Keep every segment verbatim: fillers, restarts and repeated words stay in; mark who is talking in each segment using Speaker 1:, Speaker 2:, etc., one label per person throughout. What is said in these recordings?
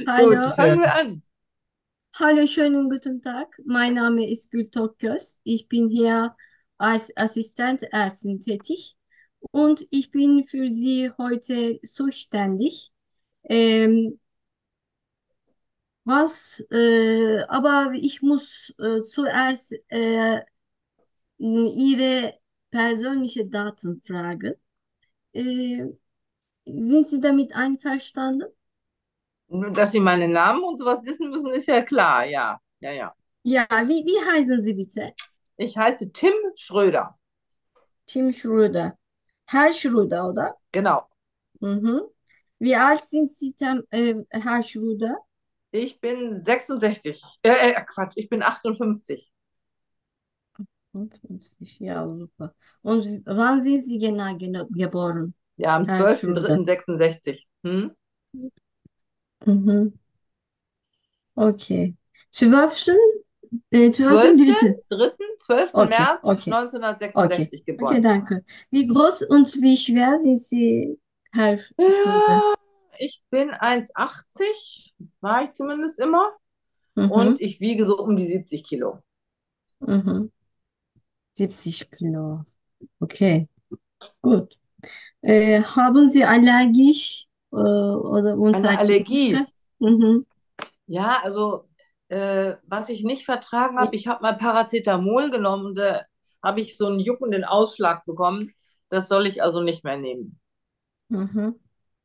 Speaker 1: Gut,
Speaker 2: Hallo,
Speaker 1: fangen wir an.
Speaker 2: hallo, schönen guten Tag. Mein Name ist Gül Tokgöz. Ich bin hier als Assistentärztin tätig und ich bin für Sie heute zuständig. Ähm, was, äh, aber ich muss äh, zuerst äh, Ihre persönlichen Daten fragen. Äh, sind Sie damit einverstanden?
Speaker 1: Nur, dass Sie meinen Namen und sowas wissen müssen, ist ja klar. Ja, ja, ja.
Speaker 2: Ja, wie, wie heißen Sie bitte?
Speaker 1: Ich heiße Tim Schröder.
Speaker 2: Tim Schröder. Herr Schröder, oder?
Speaker 1: Genau.
Speaker 2: Mhm. Wie alt sind Sie, Tam, äh, Herr Schröder?
Speaker 1: Ich bin sechsundsechzig. Äh, äh, Quatsch, ich bin achtundfünfzig.
Speaker 2: fünfzig, ja, super. Und wann sind Sie genau geno- geboren,
Speaker 1: Ja, am
Speaker 2: Herr
Speaker 1: zwölften
Speaker 2: Schröder?
Speaker 1: dritten sechsundsechzig. Hm?
Speaker 2: Mhm. Okay. zwölften, äh, zwölften
Speaker 1: zwölften
Speaker 2: dritten.
Speaker 1: dritten zwölften
Speaker 2: Okay,
Speaker 1: März
Speaker 2: okay, okay.
Speaker 1: neunzehnhundertsechsundsechzig
Speaker 2: Okay,
Speaker 1: geboren.
Speaker 2: danke. Wie groß und wie schwer sind Sie, Herr Sch- Schröder?
Speaker 1: Ja, ich bin eins Komma achtzig, war ich zumindest immer. Und
Speaker 2: Mhm.
Speaker 1: ich wiege so um die siebzig Kilo.
Speaker 2: Mhm. siebzig Kilo. Okay, gut. Äh, haben Sie allergisch äh, oder
Speaker 1: Eine Allergie.
Speaker 2: Unverträglichkeit? Mhm.
Speaker 1: Ja, also äh, was ich nicht vertragen habe, ich habe mal Paracetamol genommen und da habe ich so einen juckenden Ausschlag bekommen. Das soll ich also nicht mehr nehmen.
Speaker 2: Mhm.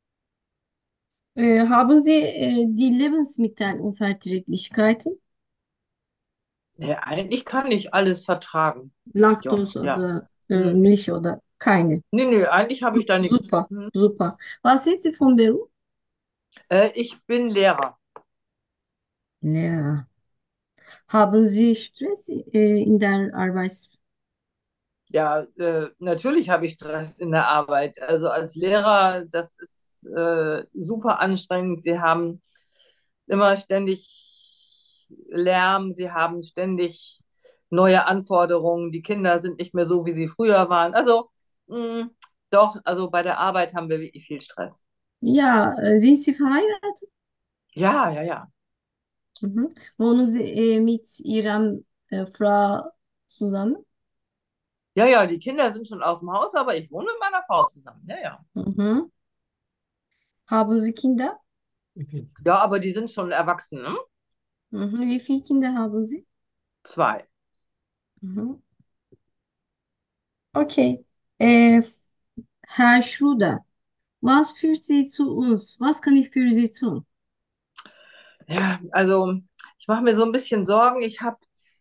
Speaker 2: Äh, haben Sie äh, die Lebensmittelunverträglichkeiten?
Speaker 1: Nee, eigentlich kann ich alles vertragen. Doch,
Speaker 2: Laktose
Speaker 1: ja.
Speaker 2: oder äh,
Speaker 1: Hm.
Speaker 2: Milch oder keine?
Speaker 1: Nee, nee, eigentlich habe ich da nichts.
Speaker 2: Super,
Speaker 1: Hm.
Speaker 2: super. Was sind Sie von Beruf?
Speaker 1: Äh, ich bin Lehrer.
Speaker 2: Ja. Haben Sie Stress äh, in der Arbeit?
Speaker 1: Ja, äh, natürlich habe ich Stress in der Arbeit. Also als Lehrer, das ist äh, super anstrengend. Sie haben immer ständig Lärm, sie haben ständig neue Anforderungen. Die Kinder sind nicht mehr so, wie sie früher waren. Also mh, doch, also bei der Arbeit haben wir wirklich viel Stress.
Speaker 2: Ja, äh, sind Sie verheiratet?
Speaker 1: Ja, ja, ja.
Speaker 2: Mhm. Wohnen Sie äh, mit Ihrer äh, Frau zusammen?
Speaker 1: Ja, ja, die Kinder sind schon aus dem Haus, aber ich wohne mit meiner Frau zusammen. Ja, ja.
Speaker 2: Mhm. Haben Sie Kinder?
Speaker 1: Ja, aber die sind schon erwachsen, ne?
Speaker 2: Mhm. Wie viele Kinder haben Sie?
Speaker 1: Zwei.
Speaker 2: Mhm. Okay. Äh, Herr Schröder, was führt Sie zu uns? Was kann ich für Sie tun?
Speaker 1: Ja, also ich mache mir so ein bisschen Sorgen. Ich habe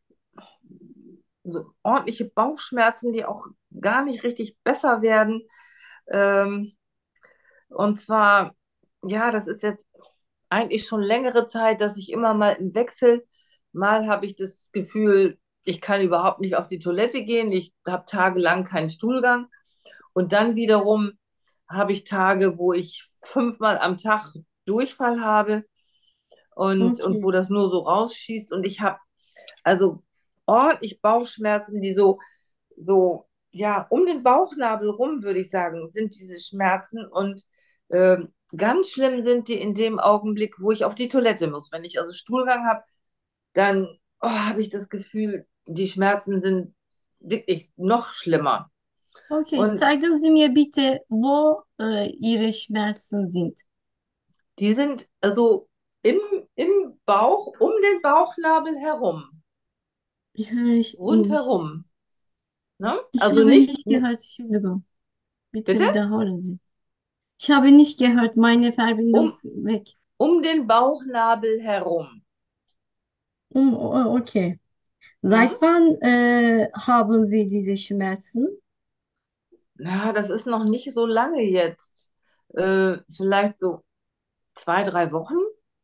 Speaker 1: so ordentliche Bauchschmerzen, die auch gar nicht richtig besser werden. Ähm, und zwar, ja, das ist jetzt eigentlich schon längere Zeit, dass ich immer mal im Wechsel, mal habe ich das Gefühl, ich kann überhaupt nicht auf die Toilette gehen, ich habe tagelang keinen Stuhlgang und dann wiederum habe ich Tage, wo ich fünfmal am Tag Durchfall habe und, und
Speaker 2: Okay,
Speaker 1: wo das nur so rausschießt und ich habe also ordentlich Bauchschmerzen, die so, so, ja, um den Bauchnabel rum, würde ich sagen, sind diese Schmerzen und ähm, ganz schlimm sind die in dem Augenblick, wo ich auf die Toilette muss. Wenn ich also Stuhlgang habe, dann oh, habe ich das Gefühl, die Schmerzen sind wirklich noch schlimmer.
Speaker 2: okay.
Speaker 1: Und
Speaker 2: Zeigen Sie mir bitte, wo äh, Ihre Schmerzen sind.
Speaker 1: die sind also im, im Bauch, um den Bauchnabel herum,
Speaker 2: Ich höre ich nicht.
Speaker 1: rundherum. Ne?
Speaker 2: Ich
Speaker 1: Also
Speaker 2: habe
Speaker 1: nicht,
Speaker 2: nicht gehört. Entschuldigung. Bitte
Speaker 1: bitte?
Speaker 2: wiederholen Sie. Ich habe nicht gehört. Meine Verbindung
Speaker 1: Um,
Speaker 2: weg.
Speaker 1: um den Bauchnabel herum.
Speaker 2: Um, o- okay.
Speaker 1: Hm?
Speaker 2: Seit wann äh, haben Sie diese Schmerzen?
Speaker 1: Na, das ist noch nicht so lange jetzt. Äh, vielleicht so zwei, drei Wochen.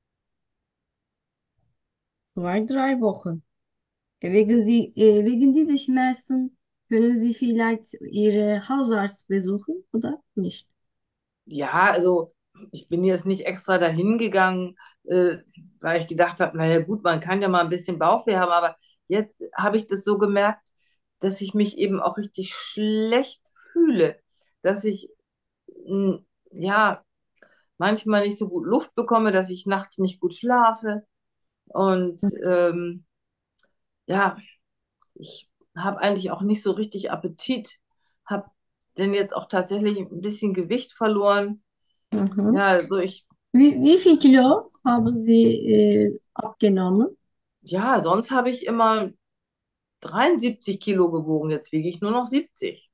Speaker 2: Zwei, drei Wochen. Wegen Sie, äh, wegen dieser Schmerzen können Sie vielleicht Ihre Hausarzt besuchen, oder nicht?
Speaker 1: Ja, also ich bin jetzt nicht extra dahin gegangen, äh, weil ich gedacht habe, naja gut, man kann ja mal ein bisschen Bauchweh haben, aber jetzt habe ich das so gemerkt, dass ich mich eben auch richtig schlecht fühle, dass ich, mh, ja, manchmal nicht so gut Luft bekomme, dass ich nachts nicht gut schlafe. Und ähm, ja, ich habe eigentlich auch nicht so richtig Appetit, habe denn jetzt auch tatsächlich ein bisschen Gewicht verloren.
Speaker 2: Mhm.
Speaker 1: Ja, also ich,
Speaker 2: Wie, wie viel Kilo haben Sie äh, abgenommen?
Speaker 1: ja, sonst habe ich immer dreiundsiebzig Kilo gewogen, jetzt wiege ich nur noch siebzig.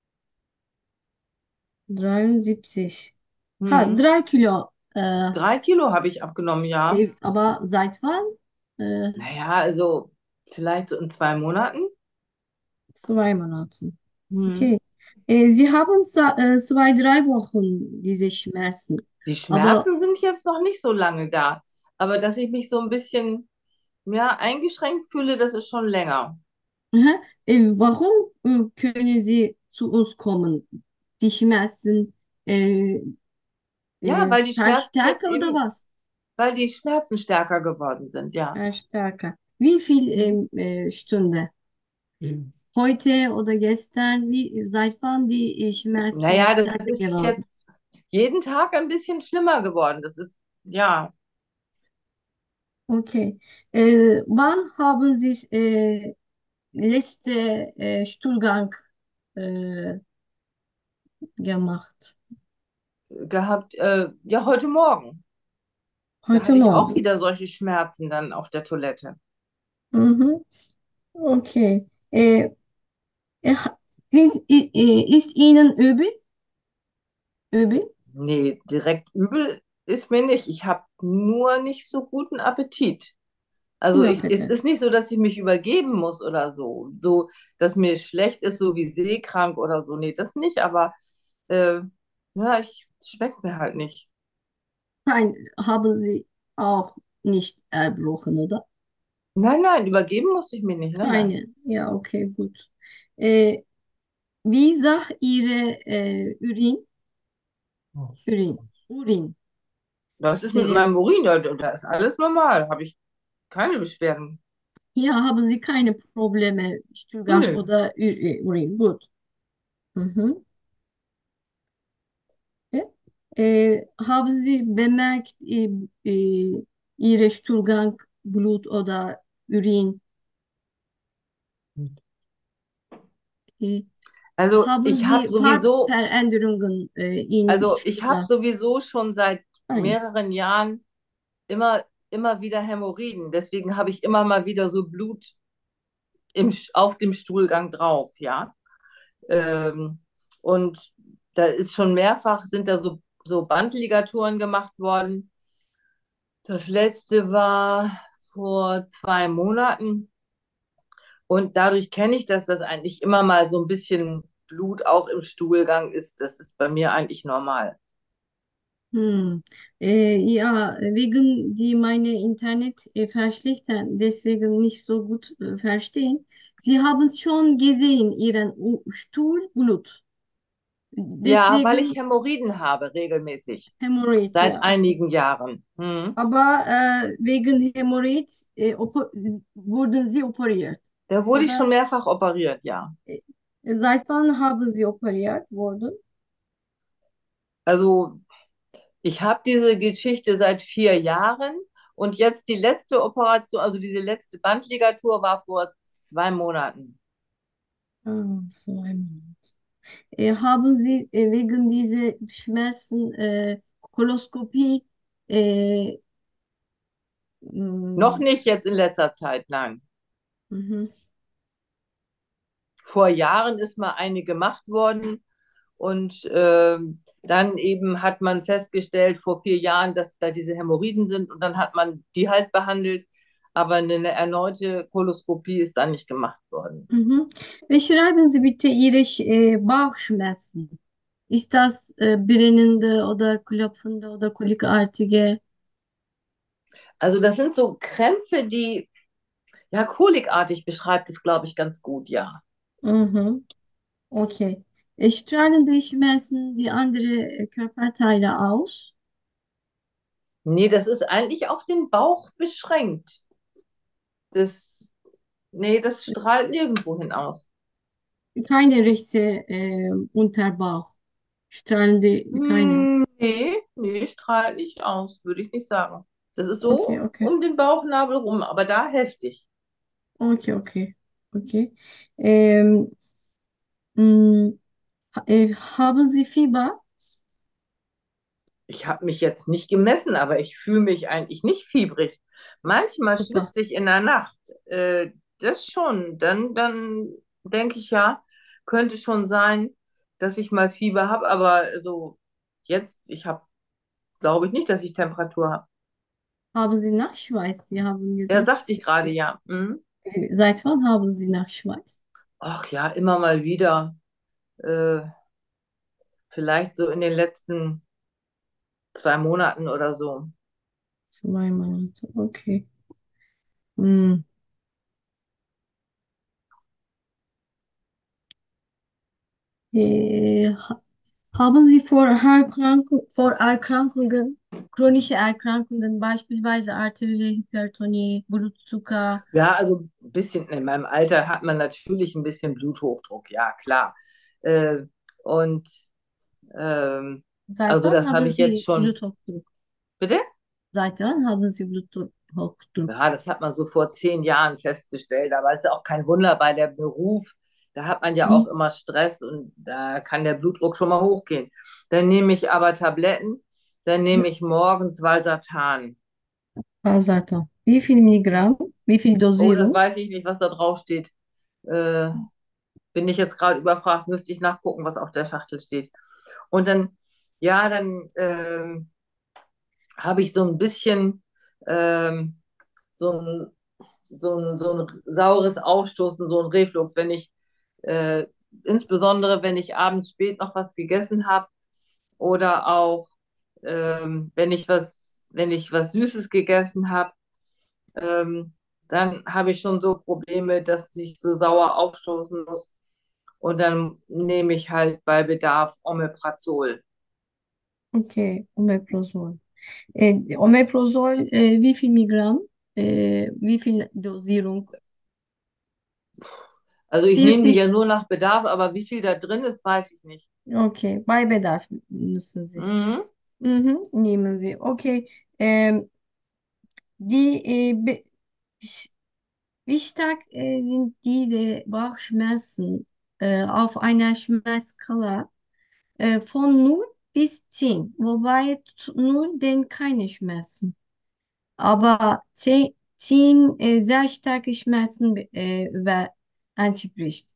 Speaker 2: dreiundsiebzig. Ha,
Speaker 1: Hm.
Speaker 2: drei Kilo. Äh,
Speaker 1: Drei Kilo habe ich abgenommen, ja.
Speaker 2: äh, aber seit wann? Äh,
Speaker 1: Naja, also vielleicht so in zwei Monaten.
Speaker 2: zwei Monaten.
Speaker 1: Hm.
Speaker 2: Okay. Äh, Sie haben sa- äh, zwei, drei Wochen diese Schmerzen.
Speaker 1: Die
Speaker 2: Aber
Speaker 1: Schmerzen sind jetzt noch nicht so lange da. Aber dass ich mich so ein bisschen, ja, eingeschränkt fühle, das ist schon länger.
Speaker 2: aha, äh, warum äh, können Sie zu uns kommen? Die Schmerzen äh,
Speaker 1: Ja,
Speaker 2: äh,
Speaker 1: weil die Schmerzen jetzt
Speaker 2: verstärken oder
Speaker 1: eben,
Speaker 2: was?
Speaker 1: weil die Schmerzen stärker geworden sind, ja.
Speaker 2: Verstärken. Wie viel
Speaker 1: Hm.
Speaker 2: ähm, äh, Stunde?
Speaker 1: Hm.
Speaker 2: Heute oder gestern? Wie, seit wann die äh, Schmerzen
Speaker 1: Naja, das
Speaker 2: stärker
Speaker 1: ist
Speaker 2: geworden?
Speaker 1: jetzt jeden Tag ein bisschen schlimmer geworden. Das ist, ja,
Speaker 2: Okay. Äh, wann haben Sie äh, letzte äh, Stuhlgang äh, gemacht?
Speaker 1: gehabt, äh, ja, heute Morgen. Da
Speaker 2: Heute
Speaker 1: hatte ich auch
Speaker 2: Morgen.
Speaker 1: wieder solche Schmerzen dann auf der Toilette.
Speaker 2: Mhm. Okay. Äh, äh, ist, äh, ist Ihnen übel? Übel?
Speaker 1: Nee, direkt übel ist mir nicht. Ich habe nur nicht so guten Appetit. Also
Speaker 2: Ja,
Speaker 1: ich, es
Speaker 2: bitte.
Speaker 1: ist nicht so, dass ich mich übergeben muss oder so. So, dass mir schlecht ist, so wie seekrank oder so. Nee, das nicht, aber äh, ja, ich, es schmeckt mir halt nicht.
Speaker 2: Nein, haben Sie auch nicht erbrochen, oder?
Speaker 1: Nein, nein, übergeben musste ich mich nicht. Nein, nein.
Speaker 2: Keine. Ja, okay, gut. Äh, wie sah Ihre äh, Urin? Urin. Urin.
Speaker 1: Was ist mit
Speaker 2: Äh,
Speaker 1: meinem Urin? Ja, da ist alles normal. Habe ich keine Beschwerden.
Speaker 2: hier haben Sie keine Probleme, Stuhlgang
Speaker 1: Nö.
Speaker 2: oder Ur äh, Urin. Gut. Mhm. Ja. Äh, haben Sie bemerkt, äh, äh, Ihre Stuhlgang, Blut oder Urin? Äh,
Speaker 1: Also
Speaker 2: haben
Speaker 1: ich habe
Speaker 2: Sie
Speaker 1: sowieso,
Speaker 2: Farbveränderungen äh, in
Speaker 1: also ich habe
Speaker 2: Stuhlgang?
Speaker 1: sowieso schon seit
Speaker 2: Keine.
Speaker 1: mehreren Jahren immer, immer wieder Hämorrhoiden. Deswegen habe ich immer mal wieder so Blut im, auf dem Stuhlgang drauf, ja. Ähm, und da ist schon mehrfach, sind da so, so Bandligaturen gemacht worden. Das letzte war vor zwei Monaten. Und dadurch kenne ich das, dass eigentlich immer mal so ein bisschen Blut auch im Stuhlgang ist. Das ist bei mir eigentlich normal.
Speaker 2: Hm. Äh, ja, wegen die meine Internet äh, verschlechtern, deswegen nicht so gut äh, verstehen. Sie haben schon gesehen, Ihren U Stuhlblut.
Speaker 1: Ja, weil ich
Speaker 2: Deswegen
Speaker 1: Hämorrhoiden habe, regelmäßig.
Speaker 2: Hämorrhoid,
Speaker 1: Seit
Speaker 2: ja.
Speaker 1: einigen Jahren. Hm.
Speaker 2: Aber äh, wegen Hämorrhoid äh, opo- wurden Sie operiert,
Speaker 1: Da wurde ich schon
Speaker 2: oder?
Speaker 1: mehrfach operiert, ja.
Speaker 2: Äh, Seit wann haben Sie operiert worden?
Speaker 1: Also ich habe diese Geschichte seit vier Jahren und jetzt die letzte Operation, also diese letzte Bandligatur war vor zwei Monaten.
Speaker 2: Ah, so ein Äh, haben Sie äh, wegen dieser Schmerzen äh, Koloskopie äh,
Speaker 1: Noch
Speaker 2: mh,
Speaker 1: nicht jetzt in letzter Zeit, nein.
Speaker 2: mhm,
Speaker 1: Vor Jahren ist mal eine gemacht worden und ähm, dann eben hat man festgestellt vor vier Jahren, dass da diese Hämorrhoiden sind und dann hat man die halt behandelt, aber eine erneute Koloskopie ist dann nicht gemacht worden.
Speaker 2: mhm. Beschreiben Sie bitte Ihre Sch- äh, Bauchschmerzen. Ist das äh, brennende oder klopfende oder kolikartige?
Speaker 1: Also das sind so Krämpfe, die, ja, kolikartig beschreibt es, glaube ich, ganz gut, ja.
Speaker 2: Mhm, okay. Äh, Strahlen die Schmerzen die andere äh, Körperteile aus?
Speaker 1: Nee, das ist eigentlich auf den Bauch beschränkt. Das, nee, das strahlt nirgendwo hin aus.
Speaker 2: Keine rechte äh, Unterbauch. Strahlen die keine.
Speaker 1: Hm, nee. Nee, strahlt nicht aus, würde ich nicht sagen. Das ist
Speaker 2: Okay,
Speaker 1: so
Speaker 2: okay.
Speaker 1: um den Bauchnabel rum, aber da heftig.
Speaker 2: Okay, okay. Okay. Ähm, mh, ha- äh, haben Sie Fieber?
Speaker 1: Ich habe mich jetzt nicht gemessen, aber ich fühle mich eigentlich nicht fiebrig. Manchmal
Speaker 2: Super.
Speaker 1: schwitze ich in der Nacht. Äh, das schon. Dann, dann denke ich ja, könnte schon sein, dass ich mal Fieber habe, aber so jetzt, ich habe, glaube ich nicht, dass ich Temperatur habe.
Speaker 2: Haben Sie Nachschweiß? Sie haben
Speaker 1: Ja,
Speaker 2: gesagt,
Speaker 1: sagte ich gerade, ja. Hm?
Speaker 2: äh, seit wann haben Sie Nachschweiß?
Speaker 1: Ach ja, immer mal wieder. Äh, vielleicht so in den letzten zwei Monaten oder so.
Speaker 2: Zwei Monate. Okay. Hm. Äh, ha- haben Sie vor, Erkrankung, vor Erkrankungen, chronische Erkrankungen, beispielsweise arterielle Hypertonie, Blutzucker,
Speaker 1: Ja, also ein bisschen, in meinem Alter hat man natürlich ein bisschen Bluthochdruck, ja, klar. Äh, und ähm,
Speaker 2: seit
Speaker 1: also
Speaker 2: wann
Speaker 1: das habe
Speaker 2: haben
Speaker 1: ich jetzt
Speaker 2: Sie
Speaker 1: schon,
Speaker 2: Bluthochdruck?
Speaker 1: bitte?
Speaker 2: Seit wann haben Sie Bluthochdruck?
Speaker 1: Ja, das hat man so vor zehn Jahren festgestellt, aber es ist ja auch kein Wunder bei der Beruf. Da hat man ja
Speaker 2: Hm?
Speaker 1: auch immer Stress und da kann der Blutdruck schon mal hochgehen. Dann nehme ich aber Tabletten, dann nehme ich morgens Valsartan.
Speaker 2: Valsartan. Wie viel Milligramm? Wie viel
Speaker 1: Oh, das
Speaker 2: Dosierung?
Speaker 1: weiß ich nicht, was da drauf steht. Äh, bin ich jetzt gerade überfragt, müsste ich nachgucken, was auf der Schachtel steht. Und dann, ja, dann ähm, habe ich so ein bisschen ähm, so ein, so ein, so ein saures Aufstoßen, so ein Reflux, wenn ich, äh, insbesondere wenn ich abends spät noch was gegessen habe oder auch ähm, wenn ich was, wenn ich was Süßes gegessen habe, ähm, dann habe ich schon so Probleme, dass ich so sauer aufstoßen muss. Und dann nehme ich halt bei Bedarf Omeprazol.
Speaker 2: Okay, Omeprazol. Äh, Omeprazol, äh, wie viel Milligramm? Äh, wie viel Dosierung?
Speaker 1: Also ich nehme die ja
Speaker 2: vierzig.
Speaker 1: nur nach Bedarf, aber wie viel da drin ist, weiß ich nicht.
Speaker 2: Okay, bei Bedarf müssen Sie.
Speaker 1: Mhm.
Speaker 2: Mhm, nehmen Sie. Okay. Ähm, die, äh, be- sch- wie stark äh, sind diese Bauchschmerzen äh, auf einer Schmerzskala äh, von null bis zehn? Wobei t- null denn keine Schmerzen. Aber zehn, zehn äh, sehr starke Schmerzen äh, über entspricht.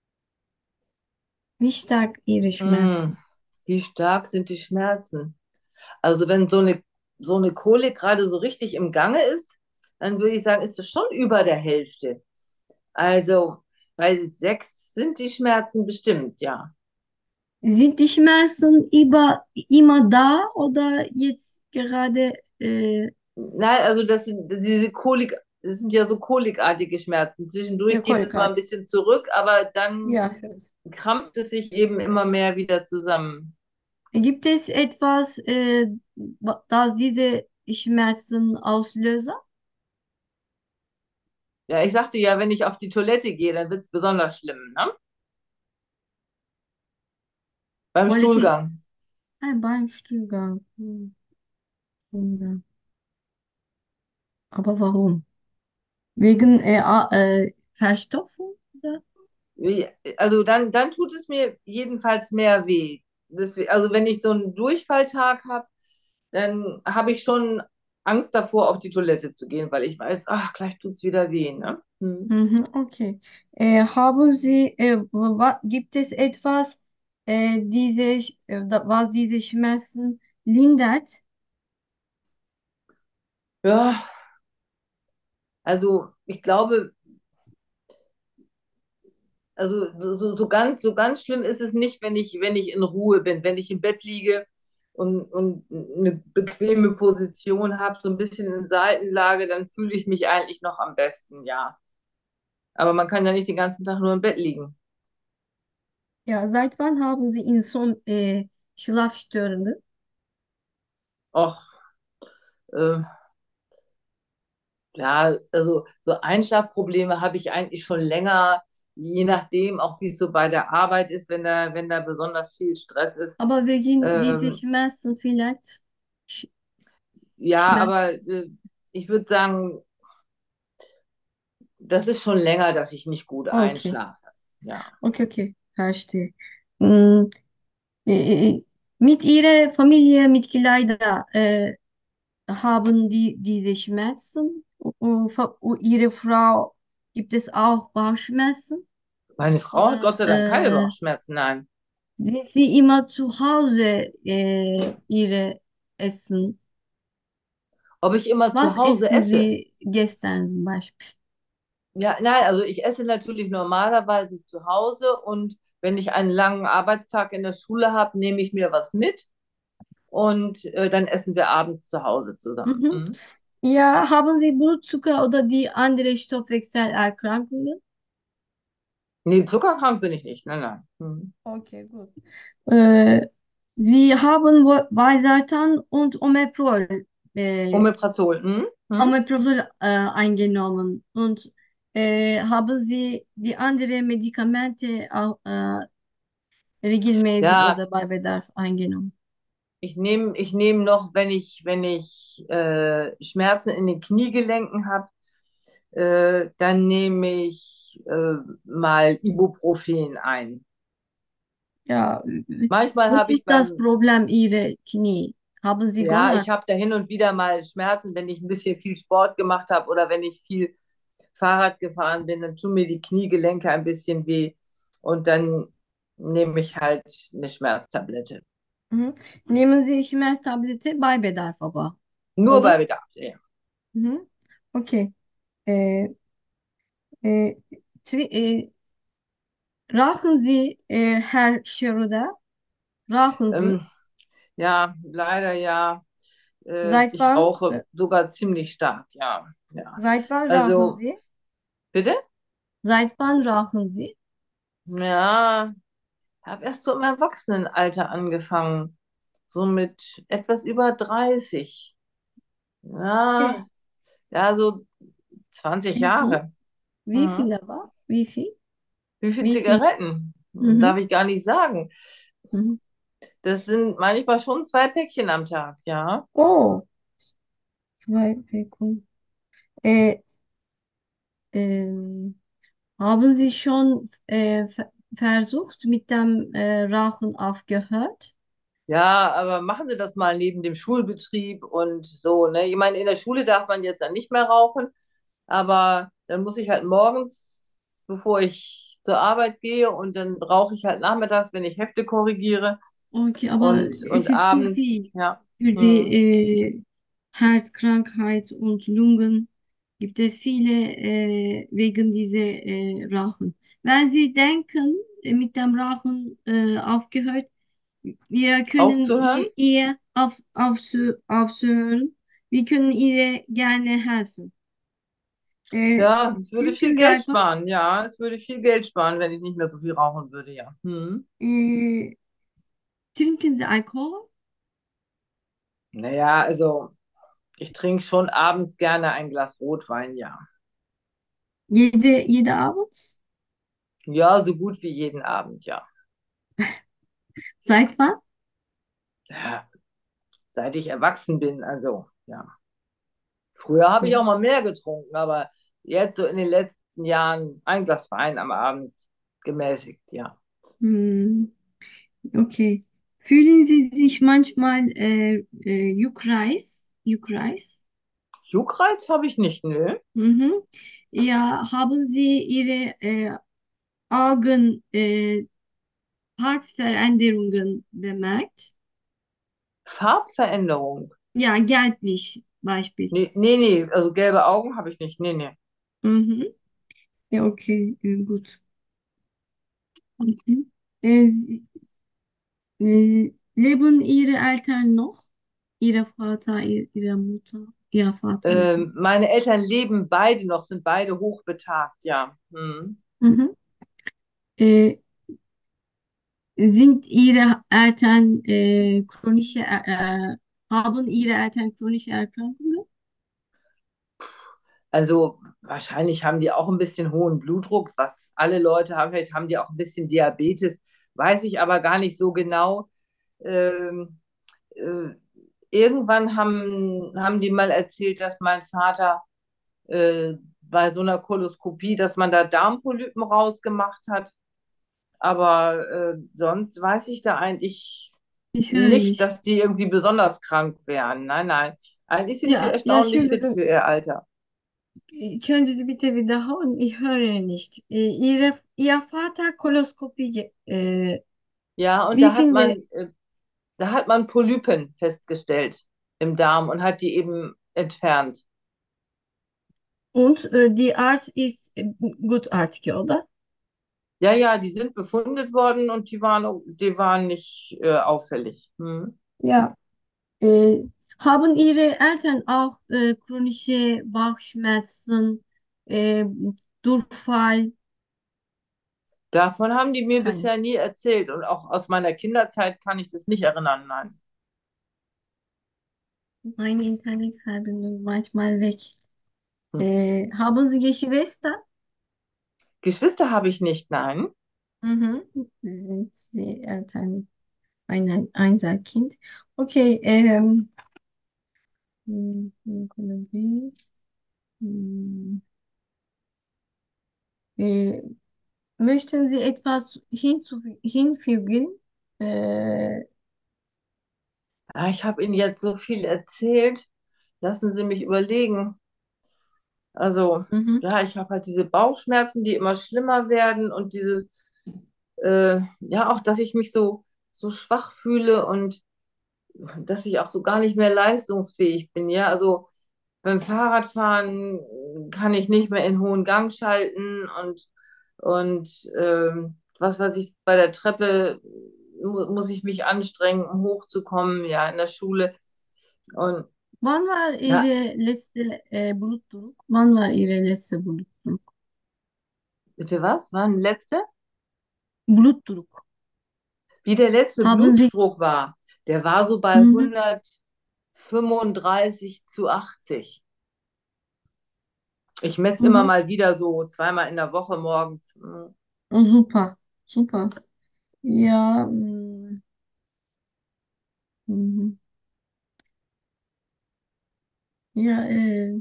Speaker 2: Wie stark Ihre
Speaker 1: Mhm.
Speaker 2: Schmerzen?
Speaker 1: Wie stark sind die Schmerzen? Also wenn so eine, so eine Kolik gerade so richtig im Gange ist, dann würde ich sagen, ist es schon über der Hälfte. Also bei sechs sind die Schmerzen bestimmt, ja.
Speaker 2: Sind die Schmerzen über, immer da oder jetzt gerade äh,
Speaker 1: Nein, also das sind diese Kolik, das sind ja so kolikartige Schmerzen.
Speaker 2: ja,
Speaker 1: Zwischendurch geht es mal ein
Speaker 2: Kolikart?
Speaker 1: bisschen zurück, aber dann
Speaker 2: Ja, schön.
Speaker 1: krampft es sich eben immer mehr wieder zusammen.
Speaker 2: Gibt es etwas, äh, wa- das diese Schmerzen auslöst?
Speaker 1: Ja, ich sagte ja, wenn ich auf die Toilette gehe, dann wird es besonders schlimm, ne? Beim
Speaker 2: Toilette,
Speaker 1: Stuhlgang.
Speaker 2: ein beim Stuhlgang. Hm, Stuhlgang. Aber warum? Wegen äh, A- äh, Verstopfung? Oder?
Speaker 1: Wie- Also dann, dann tut es mir jedenfalls mehr weh. Das, also wenn ich so einen Durchfalltag habe, dann habe ich schon Angst davor, auf die Toilette zu gehen, weil ich weiß, ach, gleich tut es wieder weh, ne? Hm.
Speaker 2: Mhm, okay. Äh, haben Sie, äh, wa gibt es etwas, äh, diese, äh, da- was diese Schmerzen lindert?
Speaker 1: Ja, also ich glaube, also so, so so ganz, so ganz schlimm ist es nicht, wenn ich, wenn ich in Ruhe bin, wenn ich im Bett liege und, und eine bequeme Position habe, so ein bisschen in Seitenlage, dann fühle ich mich eigentlich noch am besten, ja. Aber man kann ja nicht den ganzen Tag nur im Bett liegen.
Speaker 2: Ja, seit wann haben Sie Insom äh, Schlafstörungen?
Speaker 1: Och, äh, ja, also so Einschlafprobleme habe ich eigentlich schon länger, je nachdem, auch wie es so bei der Arbeit ist, wenn da, wenn da besonders viel Stress ist.
Speaker 2: Aber wegen dieser
Speaker 1: Ähm,
Speaker 2: Schmerzen vielleicht? Sch
Speaker 1: Ja,
Speaker 2: Schmerz.
Speaker 1: aber äh, ich würde sagen, das ist schon länger, dass ich nicht gut
Speaker 2: Okay,
Speaker 1: einschlafe. Ja.
Speaker 2: okay, okay, verstehe. Mm, äh, mit Ihrer Familienmitglieder äh, haben die diese Schmerzen? U- u- Ihre Frau, gibt es auch Bauchschmerzen?
Speaker 1: Meine Frau hat
Speaker 2: Oder
Speaker 1: Gott sei Dank keine
Speaker 2: äh,
Speaker 1: Bauchschmerzen, nein.
Speaker 2: sind Sie immer zu Hause äh, Ihre Essen?
Speaker 1: Ob ich immer zu
Speaker 2: Was
Speaker 1: Hause
Speaker 2: essen
Speaker 1: esse?
Speaker 2: Sie gestern zum Beispiel?
Speaker 1: Ja, nein, also ich esse natürlich normalerweise zu Hause und wenn ich einen langen Arbeitstag in der Schule habe, nehme ich mir was mit und äh, dann essen wir abends zu Hause zusammen.
Speaker 2: Mhm.
Speaker 1: Mhm.
Speaker 2: Ja, haben Sie Blutzucker oder die andere Stoffwechselerkrankungen?
Speaker 1: Nee, zuckerkrank bin ich nicht, nein, nein. Mhm.
Speaker 2: Okay, gut. Äh, Sie haben Wo- Valsartan und Omeprazol, äh,
Speaker 1: Omeprazol, mhm. Mhm.
Speaker 2: Omeprazol äh, eingenommen und äh, haben Sie die anderen Medikamente auch äh, regelmäßig
Speaker 1: Ja,
Speaker 2: oder bei Bedarf eingenommen?
Speaker 1: ich nehme ich nehm noch, wenn ich, wenn ich äh, Schmerzen in den Kniegelenken habe, äh, dann nehme ich äh, mal Ibuprofen ein.
Speaker 2: Ja,
Speaker 1: Manchmal
Speaker 2: was
Speaker 1: habe
Speaker 2: ist
Speaker 1: ich
Speaker 2: das
Speaker 1: beim,
Speaker 2: Problem Ihrer Knie? Haben Sie
Speaker 1: ja,
Speaker 2: Gona?
Speaker 1: ich habe da hin und wieder mal Schmerzen, wenn ich ein bisschen viel Sport gemacht habe oder wenn ich viel Fahrrad gefahren bin, dann tun mir die Kniegelenke ein bisschen weh und dann nehme ich halt eine Schmerztablette.
Speaker 2: Mhm. Nehmen Sie Schmerztablette bei Bedarf aber,
Speaker 1: Nur
Speaker 2: oder?
Speaker 1: bei Bedarf, ja.
Speaker 2: Mhm. Okay. Äh, äh, tri- äh, Rauchen Sie, äh, Herr Schröder? Rauchen Sie?
Speaker 1: Ähm, ja, leider ja. Äh,
Speaker 2: Seit
Speaker 1: ich
Speaker 2: wann?
Speaker 1: rauche
Speaker 2: Äh,
Speaker 1: sogar ziemlich stark, ja. Ja.
Speaker 2: seit wann rauchen
Speaker 1: Also,
Speaker 2: Sie?
Speaker 1: bitte?
Speaker 2: Seit wann rauchen Sie?
Speaker 1: Ja, habe erst so im Erwachsenenalter angefangen. So mit etwas über dreißig. Ja,
Speaker 2: Okay.
Speaker 1: ja, so zwanzig
Speaker 2: Wie viel?
Speaker 1: Jahre.
Speaker 2: Wie
Speaker 1: Mhm.
Speaker 2: viel aber? Wie viel?
Speaker 1: Wie viele
Speaker 2: Wie viel?
Speaker 1: Zigaretten? Darf
Speaker 2: Mhm.
Speaker 1: ich gar nicht sagen.
Speaker 2: Mhm.
Speaker 1: Das sind manchmal schon zwei Päckchen am Tag, ja.
Speaker 2: Oh, zwei Sekunden. Äh, ähm, haben Sie schon äh, ver- versucht, mit dem äh, Rauchen aufgehört?
Speaker 1: Ja, aber machen Sie das mal neben dem Schulbetrieb und so, ne? Ich meine, in der Schule darf man jetzt dann nicht mehr rauchen, aber dann muss ich halt morgens, bevor ich zur Arbeit gehe und dann rauche ich halt nachmittags, wenn ich Hefte korrigiere
Speaker 2: Okay, aber
Speaker 1: und,
Speaker 2: es
Speaker 1: und
Speaker 2: ist zu
Speaker 1: abends,
Speaker 2: viel
Speaker 1: ja.
Speaker 2: für die
Speaker 1: Hm.
Speaker 2: äh, Herzkrankheit und Lungen. Gibt es viele äh, wegen dieser äh, Rauchen. Wenn Sie denken, äh, mit dem Rauchen äh, aufgehört, wir können
Speaker 1: Aufzuhören?
Speaker 2: ihr, ihr auf, aufzu, aufzuhören. Wir können ihr gerne helfen. Äh,
Speaker 1: Ja, es würde viel
Speaker 2: trinken Sie
Speaker 1: Geld
Speaker 2: Alkohol?
Speaker 1: sparen, ja, es würde viel Geld sparen, wenn ich nicht mehr so viel rauchen würde, ja. Hm.
Speaker 2: Äh, trinken Sie Alkohol?
Speaker 1: Naja, also ich trinke schon abends gerne ein Glas Rotwein, ja.
Speaker 2: Jede, jede Abend?
Speaker 1: Ja, so gut wie jeden Abend, ja.
Speaker 2: Seit wann?
Speaker 1: Ja, seit ich erwachsen bin, also ja. Früher habe ich auch mal mehr getrunken, aber jetzt so in den letzten Jahren ein Glas Wein am Abend gemäßigt, ja.
Speaker 2: Hm, okay. Fühlen Sie sich manchmal äh, äh, Juckreis? Juckreis?
Speaker 1: Juckreiz habe ich nicht, nö.
Speaker 2: Mhm. Ja, haben Sie Ihre äh, Augen äh, Farbveränderungen bemerkt?
Speaker 1: Farbveränderung.
Speaker 2: Ja, gelblich Beispiel.
Speaker 1: Nee, nee, nee, also gelbe Augen habe ich nicht, nee, nee.
Speaker 2: Mhm. Ja, okay, äh, gut. Mhm. Äh, Sie, äh, leben Ihre Eltern noch? Ihre Vater, ihr, Ihre Mutter, Ihr Vater, Mutter.
Speaker 1: Ähm, meine Eltern leben beide noch, sind beide hochbetagt, ja. Hm.
Speaker 2: Mhm. Äh, sind Ihre Eltern äh, chronische, äh, haben Ihre Eltern chronische Erkrankungen?
Speaker 1: Also wahrscheinlich haben die auch ein bisschen hohen Blutdruck, was alle Leute haben. Vielleicht haben die auch ein bisschen Diabetes, weiß ich aber gar nicht so genau. Ähm, äh, irgendwann haben, haben die mal erzählt, dass mein Vater äh, bei so einer Koloskopie, dass man da Darmpolypen rausgemacht hat. Aber äh, sonst weiß ich da eigentlich
Speaker 2: Ich höre
Speaker 1: nicht,
Speaker 2: nicht.
Speaker 1: dass die irgendwie besonders krank wären. Nein, nein. Eigentlich sind die
Speaker 2: Ja, ja,
Speaker 1: erstaunlich fit
Speaker 2: Entschuldigung.
Speaker 1: für ihr Alter.
Speaker 2: Können Sie bitte wiederholen? Ich höre nicht. Äh, Ihre, Ihr Vater Koloskopie, ge- äh,
Speaker 1: Ja, und
Speaker 2: wie
Speaker 1: da hat
Speaker 2: finde
Speaker 1: man, äh, da hat man Polypen festgestellt im Darm und hat die eben entfernt.
Speaker 2: und äh, die Arzt ist äh, gutartig, oder?
Speaker 1: Ja, ja, die sind befundet worden und die waren, die waren nicht äh, auffällig. Hm.
Speaker 2: Ja. Äh, Haben Ihre Eltern auch äh, chronische Bauchschmerzen, äh, Durchfall?
Speaker 1: Davon haben die mir
Speaker 2: Kein.
Speaker 1: bisher nie erzählt und auch aus meiner Kinderzeit kann ich das nicht erinnern, nein.
Speaker 2: Meine Internetverbindung manchmal weg.
Speaker 1: Hm.
Speaker 2: Äh, haben Sie Geschwister?
Speaker 1: Geschwister habe ich nicht, nein.
Speaker 2: Mhm. Sind Sie Eltern ein Einzelkind? Okay, ähm, hm, Onkologie. hm, äh, Möchten Sie etwas hinzufü- hinfügen? Äh,
Speaker 1: Ah, ich habe Ihnen jetzt so viel erzählt. Lassen Sie mich überlegen. Also,
Speaker 2: mhm.
Speaker 1: ja, ich habe halt diese Bauchschmerzen, die immer schlimmer werden und diese, äh, ja, auch, dass ich mich so, so schwach fühle und dass ich auch so gar nicht mehr leistungsfähig bin. Ja, also beim Fahrradfahren kann ich nicht mehr in hohen Gang schalten und, und ähm, was weiß ich, bei der Treppe mu muss ich mich anstrengen, um hochzukommen, ja, in der Schule. Und
Speaker 2: Wann war
Speaker 1: ja,
Speaker 2: Ihre letzte äh, Blutdruck? Wann war Ihre letzte Blutdruck?
Speaker 1: bitte was? War ein letzter?
Speaker 2: Blutdruck.
Speaker 1: Wie der letzte
Speaker 2: Haben Sie,
Speaker 1: Blutdruck war, der war so bei
Speaker 2: mhm,
Speaker 1: hundertfünfunddreißig zu achtzig. Ich messe immer
Speaker 2: mhm.
Speaker 1: mal wieder so zweimal in der Woche morgens.
Speaker 2: Oh, super, super. Ja, mm, mhm. Ja, äh,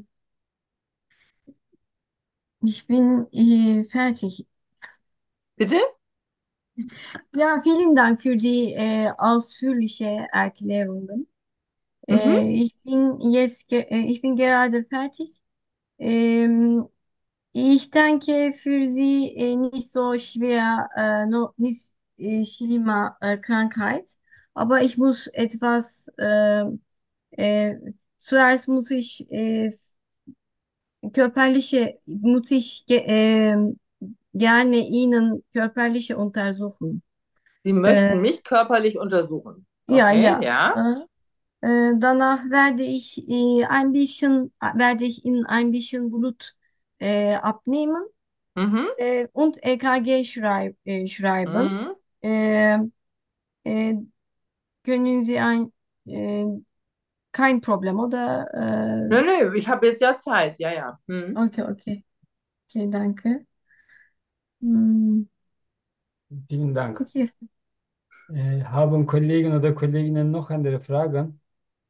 Speaker 2: ich bin äh, fertig.
Speaker 1: Bitte?
Speaker 2: Ja, vielen Dank für die äh, ausführliche Erklärungen.
Speaker 1: Mhm.
Speaker 2: Äh, ich bin jetzt, ge äh, ich bin gerade fertig. Ähm, Ich denke für Sie äh, nicht so schwer, äh, no, nicht äh, schlimmer äh, Krankheit, aber ich muss etwas, äh, äh, zuerst muss ich äh, körperliche, muss ich ge äh, gerne Ihnen körperliche untersuchen.
Speaker 1: Sie
Speaker 2: Äh,
Speaker 1: möchten mich körperlich untersuchen.
Speaker 2: ja,
Speaker 1: Okay,
Speaker 2: ja.
Speaker 1: ja.
Speaker 2: Äh, äh, danach werde ich äh, ein bisschen, werde ich Ihnen ein bisschen Blut äh, abnehmen.
Speaker 1: Mhm.
Speaker 2: Äh, und E K G schrei äh, schreiben.
Speaker 1: Mhm.
Speaker 2: Äh, äh, Können Sie ein, äh, kein Problem, oder?
Speaker 1: Nö, nö, ich habe jetzt ja Zeit. Ja, ja. Mhm.
Speaker 2: Äh, okay, okay, okay, danke. Hm,
Speaker 3: Vielen Dank.
Speaker 2: okay.
Speaker 3: Äh, haben Kollegen oder Kolleginnen noch andere Fragen?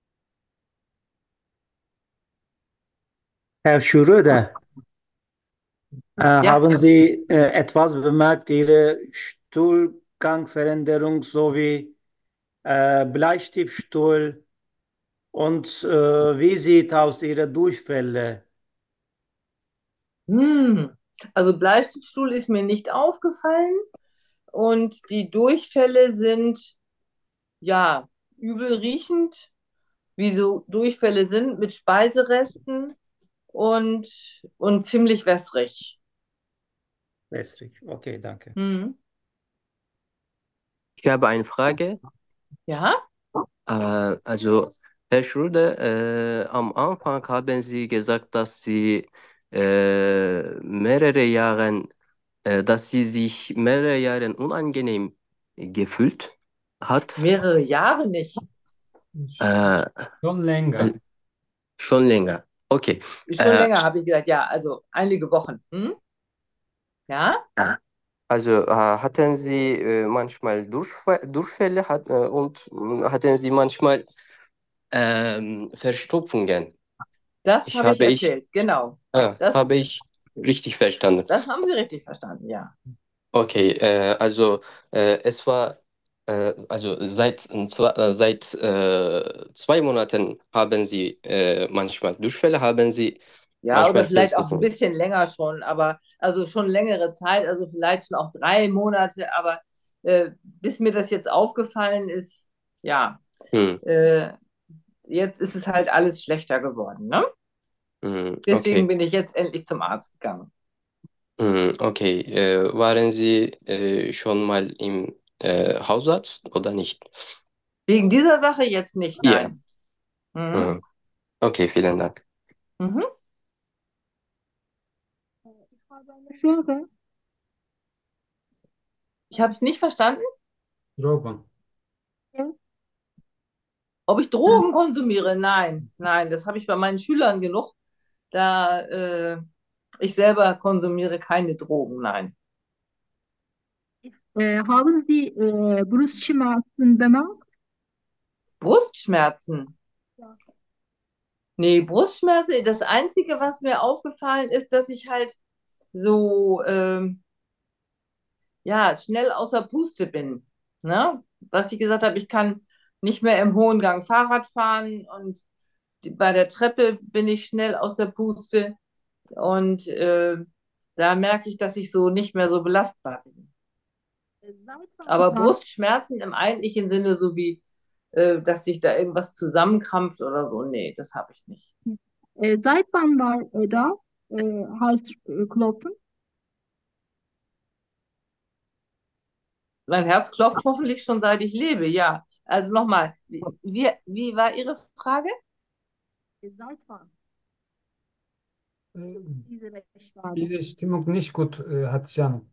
Speaker 4: Herr Schröder, äh,
Speaker 1: Ja.
Speaker 4: haben Sie äh, etwas bemerkt, Ihre Stuhlgangveränderung sowie äh, Bleistiftstuhl und äh, wie sieht aus Ihre Durchfälle?
Speaker 1: Hm. Also Bleistiftstuhl ist mir nicht aufgefallen und die Durchfälle sind ja übel riechend, wie so Durchfälle sind mit Speiseresten und, und ziemlich wässrig.
Speaker 4: Wässrig. Okay, danke.
Speaker 1: Hm.
Speaker 5: Ich habe eine Frage.
Speaker 1: Ja?
Speaker 5: Äh, also, Herr Schröder, äh, am Anfang haben Sie gesagt, dass Sie äh, mehrere Jahre, äh, dass Sie sich mehrere Jahre unangenehm gefühlt hat.
Speaker 1: Mehrere Jahre nicht.
Speaker 5: Äh,
Speaker 3: Schon
Speaker 5: äh,
Speaker 3: länger.
Speaker 5: Schon länger. Okay.
Speaker 1: Schon
Speaker 5: Äh,
Speaker 1: länger habe ich gesagt, ja, also einige Wochen. Hm? Ja?
Speaker 5: also äh, hatten Sie äh, manchmal Durchfall, Durchfälle hat, äh, und äh, hatten Sie manchmal Ähm, Verstopfungen.
Speaker 1: Das
Speaker 5: Ich
Speaker 1: habe ich
Speaker 5: habe ich,
Speaker 1: erzählt, genau.
Speaker 5: ah,
Speaker 1: Das,
Speaker 5: habe ich richtig verstanden.
Speaker 1: das haben Sie richtig verstanden, ja.
Speaker 5: Okay, äh, also äh, es war, äh, also seit, zwei, äh, seit äh, zwei Monaten haben Sie äh, manchmal Durchfälle, haben Sie
Speaker 1: Ja, oder
Speaker 5: manchmal
Speaker 1: vielleicht auch ein
Speaker 5: Verstopfung.
Speaker 1: bisschen länger schon, aber also schon längere Zeit, also vielleicht schon auch drei Monate, aber äh, bis mir das jetzt aufgefallen ist, ja,
Speaker 5: Hm,
Speaker 1: äh, jetzt ist es halt alles schlechter geworden, ne?
Speaker 5: hm,
Speaker 1: Deswegen
Speaker 5: okay,
Speaker 1: bin ich jetzt endlich zum Arzt gegangen.
Speaker 5: hm, okay. Äh, waren Sie äh, schon mal im äh, Hausarzt oder nicht?
Speaker 1: Wegen dieser Sache jetzt nicht,
Speaker 5: Ja.
Speaker 1: nein. Mhm.
Speaker 5: Hm, okay, vielen Dank.
Speaker 1: Mhm.
Speaker 2: Ich habe eine Frage.
Speaker 1: Ich habe es nicht verstanden,
Speaker 3: Drogen.
Speaker 2: Ja.
Speaker 1: ob ich Drogen konsumiere. Nein, nein, das habe ich bei meinen Schülern genug. Da äh, ich selber konsumiere keine Drogen, nein.
Speaker 2: Äh, haben Sie äh, Brustschmerzen bemerkt?
Speaker 1: Brustschmerzen.
Speaker 2: Ja.
Speaker 1: Nee, Brustschmerzen, das Einzige, was mir aufgefallen ist, dass ich halt so ähm, ja, schnell außer Puste bin. Ne? Was ich gesagt habe, ich kann nicht mehr im hohen Gang Fahrrad fahren und die, bei der Treppe bin ich schnell aus der Puste und äh, da merke ich, dass ich so nicht mehr so belastbar bin.
Speaker 2: Seit
Speaker 1: Aber
Speaker 2: wann,
Speaker 1: Brustschmerzen im eigentlichen Sinne, so wie äh, dass sich da irgendwas zusammenkrampft oder so, nee, das habe ich nicht.
Speaker 2: äh, seit wann war äh, da äh, Herzklopfen?
Speaker 1: Mein Herz klopft hoffentlich schon seit ich lebe, ja. Also nochmal, wie, wie, wie war Ihre Frage?
Speaker 2: Seit wann
Speaker 3: Äh,
Speaker 2: diese Beschwerden?
Speaker 3: Ihre Stimmung nicht gut, äh, Hatice Hanım.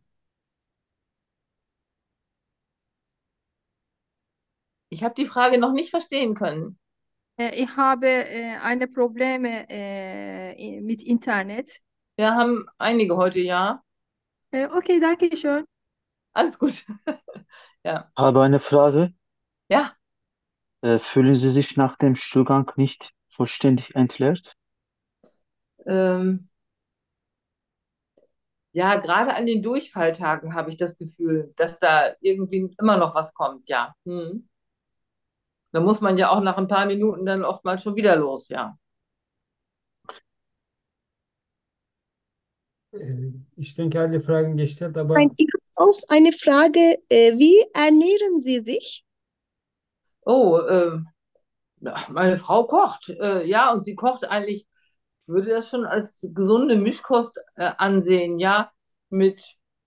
Speaker 1: Ich habe die Frage noch nicht verstehen können.
Speaker 2: Äh, Ich habe äh, eine Probleme äh, mit Internet.
Speaker 1: Wir haben einige heute, ja.
Speaker 2: Äh, okay, danke schön.
Speaker 1: Alles gut. Ja.
Speaker 6: Habe eine Frage.
Speaker 1: Ja.
Speaker 6: Äh, fühlen Sie sich nach dem Stuhlgang nicht vollständig entleert?
Speaker 1: Ähm, ja, gerade an den Durchfalltagen habe ich das Gefühl, dass da irgendwie immer noch was kommt, ja. Hm. Da muss man ja auch nach ein paar Minuten dann oftmals schon wieder los, ja.
Speaker 3: Äh, Ich denke, alle Fragen gestellt,
Speaker 7: Nein,
Speaker 3: aber
Speaker 7: ich habe auch eine Frage. Äh, wie ernähren Sie sich?
Speaker 1: Oh, ähm, ja, meine Frau kocht, äh, ja, und sie kocht eigentlich, ich würde das schon als gesunde Mischkost äh, ansehen, ja, mit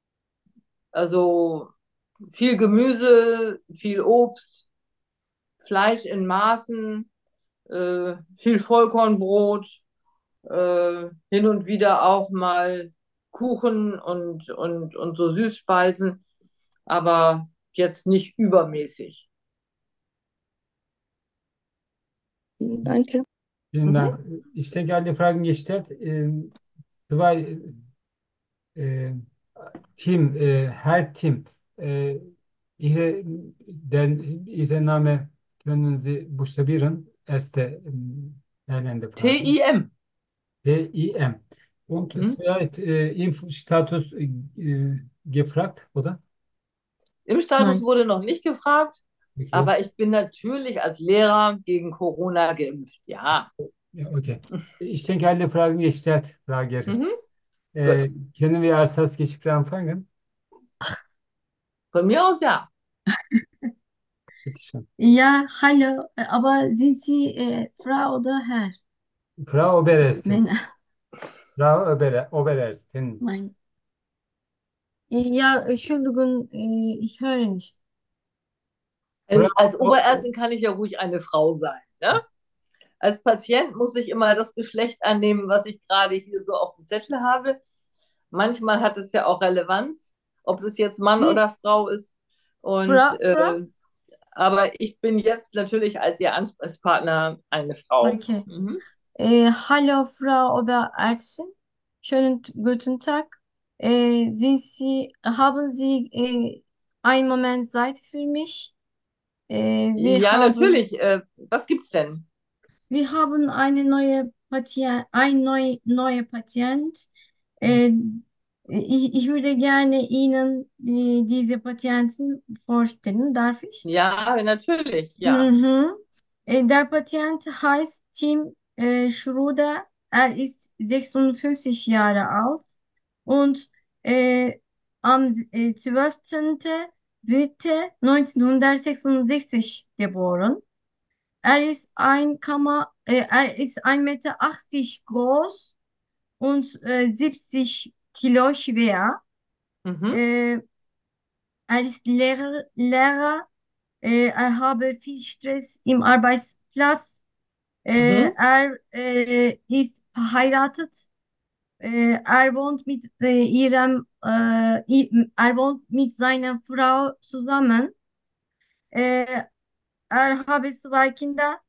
Speaker 1: also viel Gemüse, viel Obst, Fleisch in Maßen, äh, viel Vollkornbrot, äh, hin und wieder auch mal Kuchen und, und, und so Süßspeisen, aber jetzt nicht übermäßig.
Speaker 7: Danke.
Speaker 3: vielen
Speaker 1: Mhm.
Speaker 3: Dank. Ich denke, alle Fragen gestellt. Ähm, Zwei äh, Team, äh, her Team. Äh, Ihre, den, Ihre Name können Sie buchstabieren. Erste ähm, erlernende Frage.
Speaker 1: T I M.
Speaker 3: T I M. Und
Speaker 1: Mhm.
Speaker 3: vielleicht äh, Impfstatus äh, äh, gefragt, oder?
Speaker 1: Impfstatus
Speaker 2: Nein.
Speaker 1: wurde noch nicht gefragt,
Speaker 3: Okay.
Speaker 1: aber ich bin natürlich als Lehrer gegen Corona geimpft. Ja.
Speaker 3: Ja, okay. Ich denke, alle Fragen gestellt, Frau Gerrit.
Speaker 1: Mhm.
Speaker 3: Äh,
Speaker 1: Gut.
Speaker 3: können wir als das Gespräch anfangen?
Speaker 1: Von mir aus ja.
Speaker 3: Bitte schön.
Speaker 2: Ja, hallo, äh, aber sind Sie äh, Frau oder Herr?
Speaker 3: Frau Oberärztin.
Speaker 2: Männer,
Speaker 3: Frau Ober Oberärztin.
Speaker 2: mein. Ja, Entschuldigung, äh, ich höre nicht.
Speaker 1: Äh,
Speaker 3: Frau,
Speaker 1: Als Oberärztin kann ich ja ruhig eine Frau sein. Ne? Als Patient muss ich immer das Geschlecht annehmen, was ich gerade hier so auf dem Zettel habe. Manchmal hat es ja auch Relevanz, ob es jetzt Mann
Speaker 2: Sie,
Speaker 1: oder Frau ist. Und
Speaker 2: Frau, Frau?
Speaker 1: äh, aber ich bin jetzt natürlich als Ihr Ansprechpartner eine Frau.
Speaker 2: Okay.
Speaker 1: Mhm.
Speaker 2: Äh, hallo, Frau Oberärztin. Schönen guten Tag. Äh, sind Sie, haben Sie äh, einen Moment Zeit für mich? Äh, wir
Speaker 1: Ja,
Speaker 2: haben
Speaker 1: natürlich. Äh, was gibt's denn?
Speaker 2: wir haben eine neue Patient, ein neu, neue Patient. Äh, ich, ich würde gerne Ihnen die, diese Patienten vorstellen, darf ich?
Speaker 1: Ja, natürlich, ja.
Speaker 2: Mhm. Äh, Der Patient heißt Tim äh, Schroeder. Er ist sechsundfünfzig Jahre alt und äh, am äh, zwölften dritten neunzehnhundertsechsundsechzig geboren. Er ist ein Komma, äh, er ist ein Meter achtzig groß und äh, siebzig Kilo schwer.
Speaker 1: Mhm.
Speaker 2: Äh, Er ist Lehrer, Lehrer. Äh, er habe viel Stress im Arbeitsplatz. Äh,
Speaker 1: Mhm.
Speaker 2: er äh, ist verheiratet. Äh, er wohnt mit äh, ihrem, äh, i- er wohnt mit seiner Frau zusammen. Äh, Er habe zwei Kinder.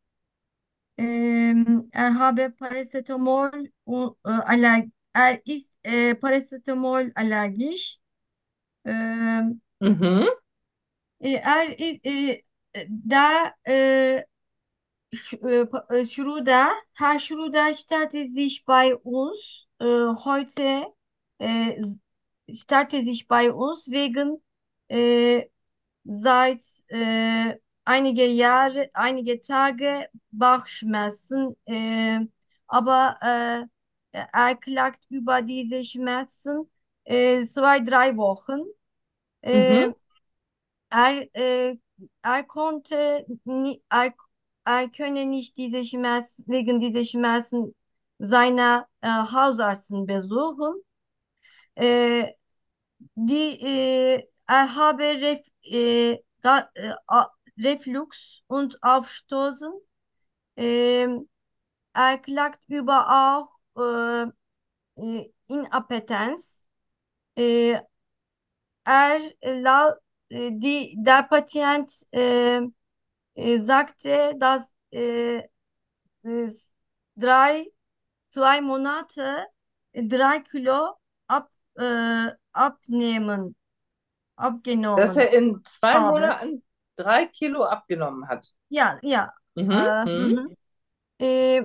Speaker 2: Ähm, er habe Paracetamol und, äh, aller, er ist äh, Paracetamol allergisch. Ähm,
Speaker 1: Mhm.
Speaker 2: äh, er ist, äh, da äh, Sch äh, Pa- äh, Schruda, Herr Schruda stellte sich bei uns äh, heute, äh, s- stellte sich bei uns wegen äh, seit äh, einige Jahre, einige Tage Bauchschmerzen, äh, aber äh, er klagt über diese Schmerzen äh, zwei, drei Wochen.
Speaker 1: Mhm.
Speaker 2: Äh, er, äh, er konnte, ni- er, er könne nicht diese Schmerz, wegen dieser Schmerzen seiner äh, Hausärztin besuchen. Äh, Die, äh, er habe Ref, äh, Ga- äh, A- Reflux und Aufstoßen. Ähm, Er klagt über auch äh, äh, Inappetenz. Äh, er, äh, lau- äh, die, Der Patient äh, äh, sagte, dass äh, äh, drei, zwei Monate äh, drei Kilo ab, äh, abnehmen,
Speaker 1: Dass
Speaker 2: abgenommen
Speaker 1: er in zwei
Speaker 2: habe.
Speaker 1: Monaten drei Kilo abgenommen hat.
Speaker 2: Ja, ja.
Speaker 1: Mhm.
Speaker 2: Äh,
Speaker 1: Mhm.
Speaker 2: mhm. Äh,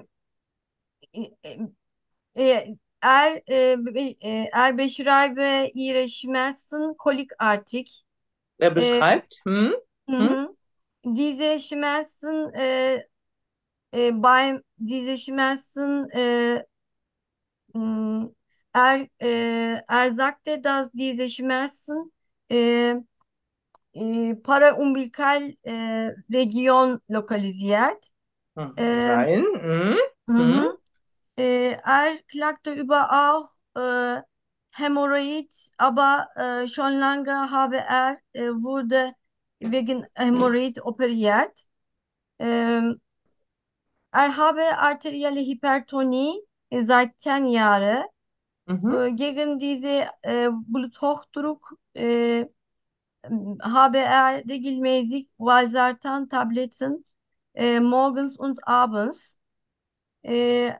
Speaker 2: äh, äh, er, äh, be- äh, Er beschreibe ihre Schmerzen kolikartig.
Speaker 1: Er
Speaker 2: Äh,
Speaker 1: beschreibt. Mhm. Mhm.
Speaker 2: mhm. Diese Schmerzen, äh, äh, beim diese Schmerzen, äh, mh, er, äh, er sagte, dass diese Schmerzen äh, äh, Paraumbilical äh, Region lokalisiert.
Speaker 1: Mhm.
Speaker 2: Äh,
Speaker 1: Sein. Mhm. Mhm.
Speaker 2: mhm. Äh, er klagte über auch äh, Hämorrhoid, aber äh, schon lange habe er äh, wurde wegen Hämorrhoid operiert. Ähm, Er habe arterielle Hypertonie äh, seit zehn Jahren.
Speaker 1: Mhm.
Speaker 2: Äh, gegen diese äh, Bluthochdruck äh, habe er regelmäßig Valsartan-Tabletten äh, morgens und abends. Äh,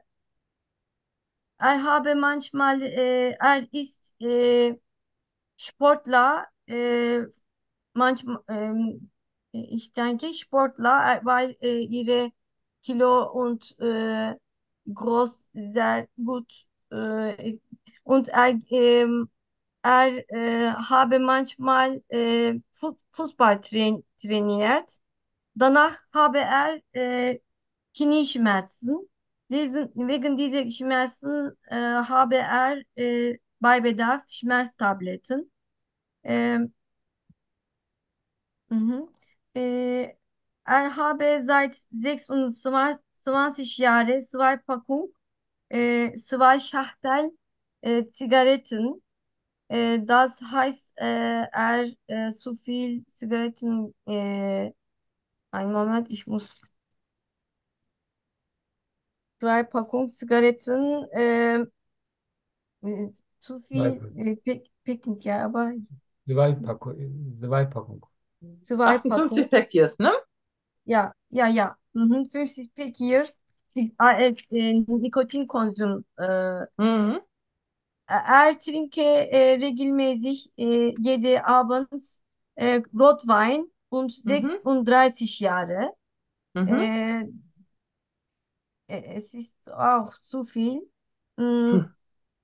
Speaker 2: Er habe manchmal, äh, er ist äh, Sportler, äh, manchmal, ähm, ich denke Sportler, äh, weil äh, ihre Kilo und äh, groß sehr gut äh, und er, ähm, er äh, habe manchmal äh, Fu Fußball train trainiert. Danach habe er äh, Knieschmerzen. Diesen, wegen dieser Schmerzen äh, habe er äh, bei Bedarf Schmerztabletten. Ähm, mhm. Äh, Er habe seit sechsundzwanzig Jahren zwei Packungen, äh, zwei Schachtel äh, Zigaretten. Äh, das heißt, äh, er äh, zu viel Zigaretten, äh, einen Moment, ich muss zwei Packungen Zigaretten, äh, äh, zu
Speaker 3: Zwei,
Speaker 2: viel äh, Pick, Picknick, ja, aber
Speaker 3: zwei Packung, zwei Packung.
Speaker 2: zwei
Speaker 1: achtundfünfzig
Speaker 2: Packungen,
Speaker 1: Päckjes, ne?
Speaker 2: ja, ja, ja, mhm. fünfzig Päckchen Zig- äh, äh, Nikotinkonsum. Äh,
Speaker 1: Mhm.
Speaker 2: er trinke äh, regelmäßig äh, jede Abend äh, Rotwein und
Speaker 1: Mhm.
Speaker 2: sechsunddreißig Jahre.
Speaker 1: Mhm.
Speaker 2: Äh, äh, es ist auch zu viel. Mm,
Speaker 1: Hm.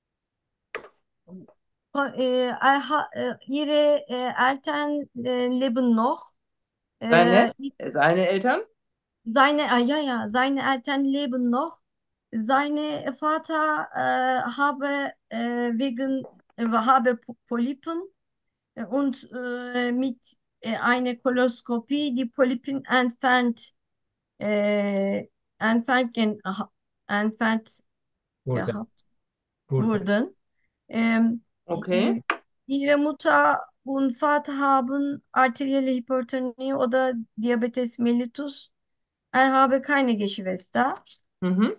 Speaker 2: äh, er ha- äh, ihre äh, Eltern äh, leben noch. Äh,
Speaker 1: Seine, seine Eltern?
Speaker 2: seine, ah, ja, ja, seine Eltern leben noch. Seine Vater äh, habe äh, wegen äh, habe Po- Polypen äh, und äh, mit äh, einer Koloskopie die Polypen entfernt äh, entfernt, gen- ha- entfernt
Speaker 3: Burada.
Speaker 2: gehabt
Speaker 3: Burada.
Speaker 2: wurden. Ähm,
Speaker 1: Okay.
Speaker 2: i- ihre Mutter und Vater haben arterielle Hypertonie oder Diabetes mellitus. Er habe keine Geschwister.
Speaker 1: Mhm.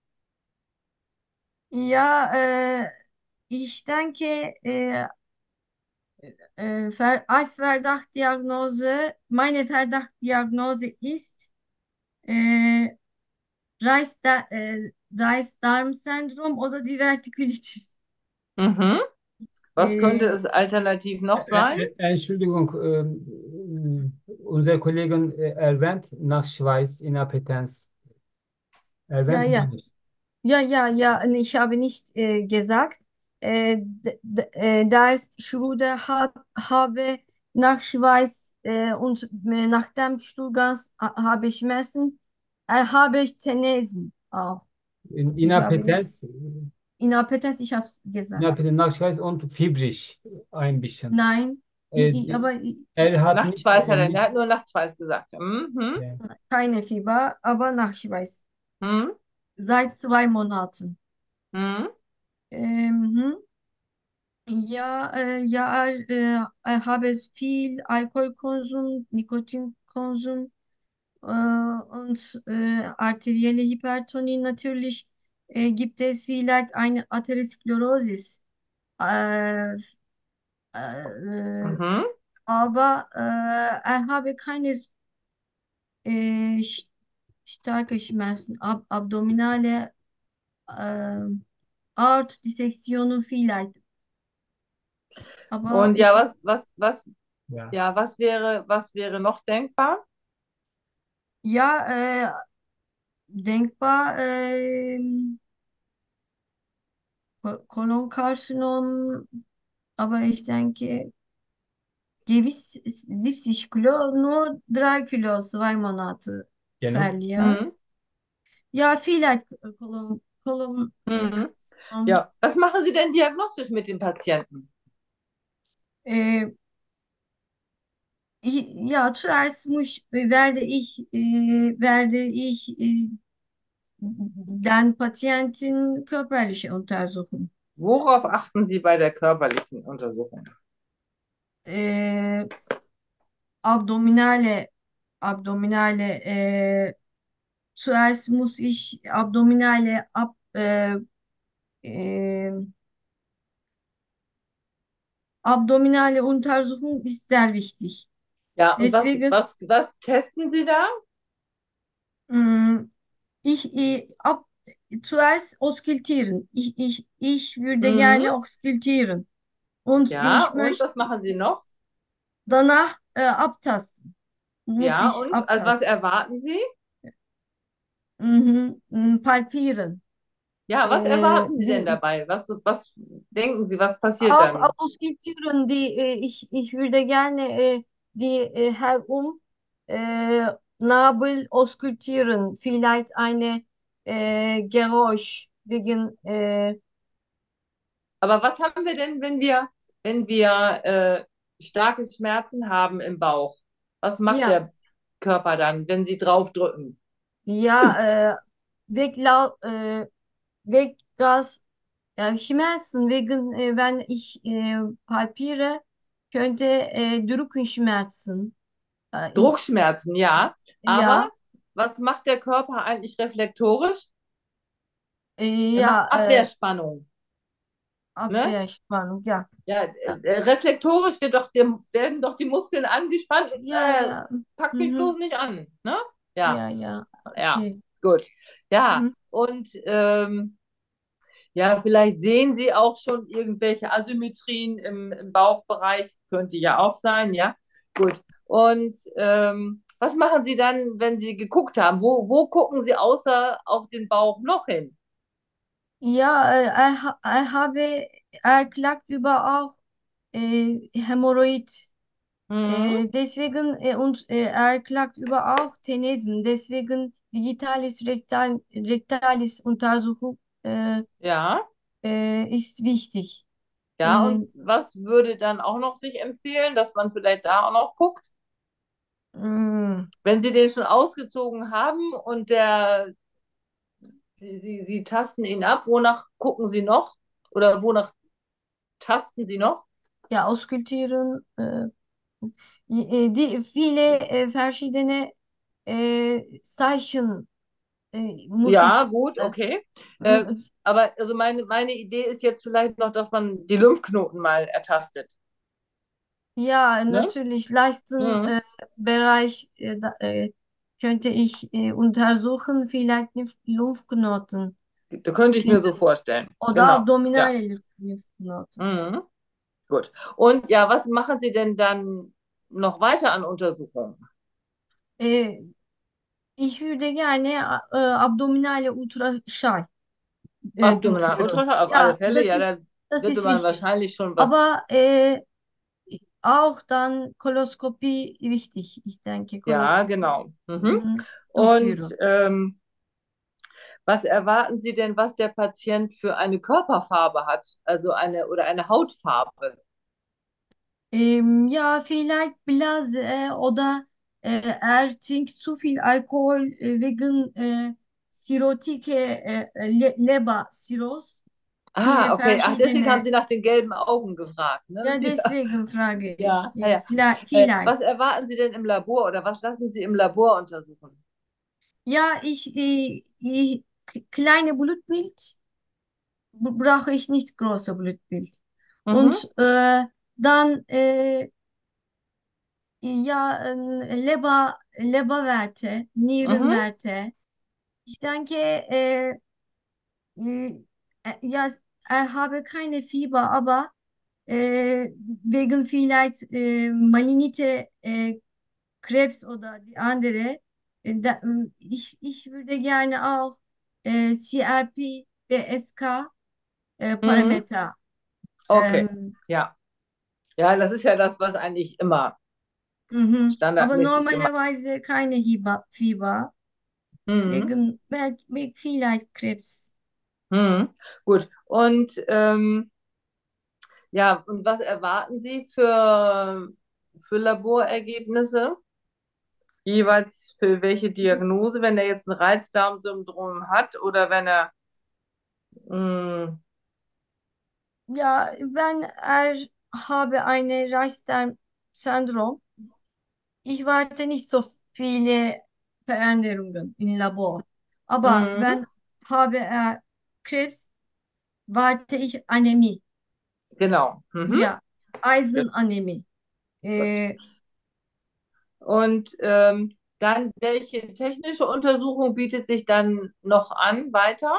Speaker 2: Ja, äh, ich denke, äh, äh, Ver als Verdachtdiagnose, meine Verdachtdiagnose ist äh, Reis, äh, Reis-Darm-Syndrom oder Divertikulitis.
Speaker 1: Mhm. Was könnte
Speaker 2: Äh,
Speaker 1: es alternativ noch sein?
Speaker 3: Ä- ä- Entschuldigung, ähm, unser Kollegen äh, erwähnt nach Schweiß, Inappetenz.
Speaker 2: ja,
Speaker 3: Erwähnt
Speaker 2: ja,
Speaker 3: nicht.
Speaker 2: ja, ja, ja, ich habe nicht äh, gesagt, äh, d- d- äh, dass Schruder hat, habe Nachschweiß äh, und äh, nach dem Stuhlgang ha- habe ich Schmerzen. Er habe Tenesen auch.
Speaker 3: In-
Speaker 2: Ich habe nicht
Speaker 3: Inappetenz,
Speaker 2: Inappetenz, ich habe gesagt.
Speaker 3: Inappetenz nach Schweiß und fibrisch ein bisschen.
Speaker 2: Nein,
Speaker 3: Äh,
Speaker 2: ich, ich,
Speaker 3: die-
Speaker 2: aber ich,
Speaker 3: er hat nicht,
Speaker 1: Nachtschweiß
Speaker 3: äh,
Speaker 1: hat er, er
Speaker 3: nicht
Speaker 1: hat nur Nachtschweiß gesagt. Mhm.
Speaker 3: ja.
Speaker 2: keine Fieber, aber Nachschweiß.
Speaker 1: Mhm.
Speaker 2: Seit zwei Monaten.
Speaker 1: Mhm.
Speaker 2: Ähm, Ja, äh, ja, er, äh, er habe viel Alkoholkonsum, Nikotinkonsum äh, und äh, arterielle Hypertonie. Natürlich äh, gibt es vielleicht eine Atherosklerosis, äh, äh,
Speaker 1: Mhm.
Speaker 2: aber äh, er habe keine äh, st- starke Schmerzen, Ab abdominale äh, Aortdissektionen vielleicht, aber
Speaker 1: Und
Speaker 2: ich
Speaker 1: ja, was, was, was,
Speaker 3: Ja.
Speaker 1: ja, was wäre, was wäre noch denkbar?
Speaker 2: ja, äh, denkbar, ähm, Ko- Kolonkarzinom, aber ich denke, gewiss siebzig Kilo, nur drei Kilo, zwei Monate
Speaker 3: Genau.
Speaker 2: verlieren.
Speaker 1: Mhm.
Speaker 2: Ja, vielleicht Kolon, Kolon, äh,
Speaker 1: Mhm.
Speaker 2: Karzinom.
Speaker 1: Ja, was machen Sie denn diagnostisch mit den Patienten?
Speaker 2: Äh, i- ja, zuerst muss, werde ich, äh, werde ich äh, den Patienten körperliche untersuchen.
Speaker 1: Worauf achten Sie bei der körperlichen Untersuchung?
Speaker 2: Äh, Abdominale, Abdominale, äh, zuerst muss ich Abdominale ab, äh, äh, Abdominale Untersuchung ist sehr wichtig.
Speaker 1: Ja, und was,
Speaker 2: Deswegen,
Speaker 1: was, was testen Sie da?
Speaker 2: mh, ich, ich ab, zuerst auskultieren. Ich, ich, ich würde
Speaker 1: Mhm.
Speaker 2: gerne auskultieren. Und
Speaker 1: Ja,
Speaker 2: ich
Speaker 1: und
Speaker 2: möchte
Speaker 1: was machen Sie noch?
Speaker 2: danach äh, abtasten. Muss
Speaker 1: Ja,
Speaker 2: ich
Speaker 1: und also was
Speaker 2: abtasten.
Speaker 1: erwarten Sie?
Speaker 2: Mhm, mh, palpieren.
Speaker 1: Ja, was
Speaker 2: Äh,
Speaker 1: erwarten Sie denn
Speaker 2: wo,
Speaker 1: dabei? Was, was denken Sie, was passiert
Speaker 2: Auch
Speaker 1: dann?
Speaker 2: ausgeführen, die äh, ich, ich würde gerne äh, die äh, herum äh, Nabel auskultieren. Vielleicht eine äh, Geräusch wegen äh,
Speaker 1: Aber was haben wir denn, wenn wir, wenn wir äh, starke Schmerzen haben im Bauch? Was macht
Speaker 2: ja,
Speaker 1: der Körper dann, wenn Sie draufdrücken?
Speaker 2: ja, äh, Weglau äh, Weggas äh, Schmerzen wegen äh, wenn ich äh, palpiere, könnte äh, Druckschmerzen. Äh, ich,
Speaker 1: Druckschmerzen, ja. Aber
Speaker 2: ja,
Speaker 1: was macht der Körper eigentlich reflektorisch?
Speaker 2: äh,
Speaker 1: Er macht
Speaker 2: ja, äh,
Speaker 1: Abwehrspannung. Ne?
Speaker 2: Abwehrspannung, ja.
Speaker 1: Ja, äh, reflektorisch wird doch dem, werden doch die Muskeln angespannt und
Speaker 2: Ja,
Speaker 1: äh,
Speaker 2: ja.
Speaker 1: pack mich bloß
Speaker 2: Mhm.
Speaker 1: nicht an. Ne? Ja,
Speaker 2: Ja, ja.
Speaker 1: ja,
Speaker 2: Okay.
Speaker 1: gut. Ja,
Speaker 2: Mhm.
Speaker 1: und ähm, ja, vielleicht sehen Sie auch schon irgendwelche Asymmetrien im, im Bauchbereich. Könnte ja auch sein, ja. Gut. Und ähm, was machen Sie dann, wenn Sie geguckt haben? Wo, wo gucken Sie außer auf den Bauch noch hin?
Speaker 2: Ja, äh, er, ha- er habe, er klagt über auch äh, Hämorrhoid.
Speaker 1: Mhm.
Speaker 2: Äh, deswegen äh, und äh, er klagt über auch Tenesien. Deswegen Digitalis Rectal, Rectalis Untersuchung äh,
Speaker 1: Ja,
Speaker 2: äh, ist wichtig.
Speaker 1: ja, und
Speaker 2: Mm,
Speaker 1: was würde dann auch noch sich empfehlen, dass man vielleicht da auch noch guckt?
Speaker 2: mm,
Speaker 1: Wenn Sie den schon ausgezogen haben und der, Sie, Sie, Sie tasten ihn ab, wonach gucken Sie noch? Oder wonach tasten Sie noch?
Speaker 2: ja, auskultieren. Äh, äh, die viele äh, verschiedene äh, Zeichen äh, muss
Speaker 1: Ja,
Speaker 2: ich.
Speaker 1: gut,
Speaker 2: Äh,
Speaker 1: okay. Äh,
Speaker 2: mm,
Speaker 1: aber also meine, meine Idee ist jetzt vielleicht noch, dass man die Lymphknoten mal ertastet.
Speaker 2: ja,
Speaker 1: Ne?
Speaker 2: natürlich
Speaker 1: Mhm.
Speaker 2: Leistenbereich äh, Bereich, äh, da, äh, könnte ich äh, untersuchen, vielleicht Lymph- Lymphknoten.
Speaker 1: Da könnte ich
Speaker 2: In,
Speaker 1: mir so vorstellen.
Speaker 2: oder
Speaker 1: Genau. Ja.
Speaker 2: abdominale Lymph- Lymphknoten.
Speaker 1: Mhm. Gut. Und ja, was machen Sie denn dann noch weiter an Untersuchungen?
Speaker 2: Äh, ich würde gerne äh, abdominale Ultraschall äh,
Speaker 1: Abdominal
Speaker 2: durchführen.
Speaker 1: Ultraschall auf alle
Speaker 2: Ja,
Speaker 1: Fälle.
Speaker 2: das
Speaker 1: Ja,
Speaker 2: ist,
Speaker 1: da
Speaker 2: das
Speaker 1: würde
Speaker 2: ist
Speaker 1: man
Speaker 2: wichtig.
Speaker 1: wahrscheinlich schon was.
Speaker 2: Aber äh, auch dann Koloskopie wichtig. Ich denke,
Speaker 1: Ja,
Speaker 2: Koloskopie
Speaker 1: genau. Mhm.
Speaker 2: mhm,
Speaker 1: Und
Speaker 2: durchführen.
Speaker 1: ähm, was erwarten Sie denn, was der Patient für eine Körperfarbe hat? Also eine oder eine Hautfarbe?
Speaker 2: Ähm, ja, vielleicht Blase oder äh, er trinkt zu viel Alkohol äh, wegen äh, Cirrhotic äh, äh, Le Leber-Cirrhose.
Speaker 1: Ah,
Speaker 2: Viele
Speaker 1: okay. Ach, deswegen haben
Speaker 2: verschiedene.
Speaker 1: Sie nach den gelben Augen gefragt, ne?
Speaker 2: Ja, deswegen frage ich.
Speaker 1: Ja, ja,
Speaker 2: Äh,
Speaker 1: ja.
Speaker 2: Vielleicht,
Speaker 1: Äh,
Speaker 2: vielleicht.
Speaker 1: was erwarten Sie denn im Labor oder was lassen Sie im Labor untersuchen?
Speaker 2: Ja, ich, äh, ich kleine Blutbild b- brauche ich nicht große Blutbild.
Speaker 1: Mhm,
Speaker 2: Und äh, dann äh, ja äh, Leber, Leberwerte,
Speaker 1: mhm,
Speaker 2: Nierenwerte. Ich denke, äh, äh, ja, er habe keine Fieber, aber äh, wegen vielleicht äh, Malignite, äh, Krebs oder die andere, äh, da, äh, ich, ich würde gerne auch äh, C R P, B S K äh,
Speaker 1: mhm.
Speaker 2: Parameter.
Speaker 1: Okay.
Speaker 2: Ähm,
Speaker 1: Ja. Ja, das ist ja das, was eigentlich immer
Speaker 2: mhm. Aber
Speaker 1: standardmäßig gemacht
Speaker 2: normalerweise keine Hiba, Fieber,
Speaker 1: wird. Mhm.
Speaker 2: wegen, wegen vielleicht Krebs.
Speaker 1: Mhm. Gut. Und ähm, ja, und was erwarten Sie für, für Laborergebnisse? Jeweils für welche Diagnose, wenn er jetzt ein Reizdarmsyndrom hat oder wenn er mh,
Speaker 2: Ja, wenn er habe eine Reichstag-Syndrom, ich warte nicht so viele Veränderungen im Labor. Aber
Speaker 1: mh,
Speaker 2: wenn habe er Krebs, warte ich Anämie.
Speaker 1: genau. Mhm.
Speaker 2: Ja, Eisenanämie.
Speaker 1: Gut.
Speaker 2: Äh,
Speaker 1: Und ähm, dann, welche technische Untersuchung bietet sich dann noch an weiter?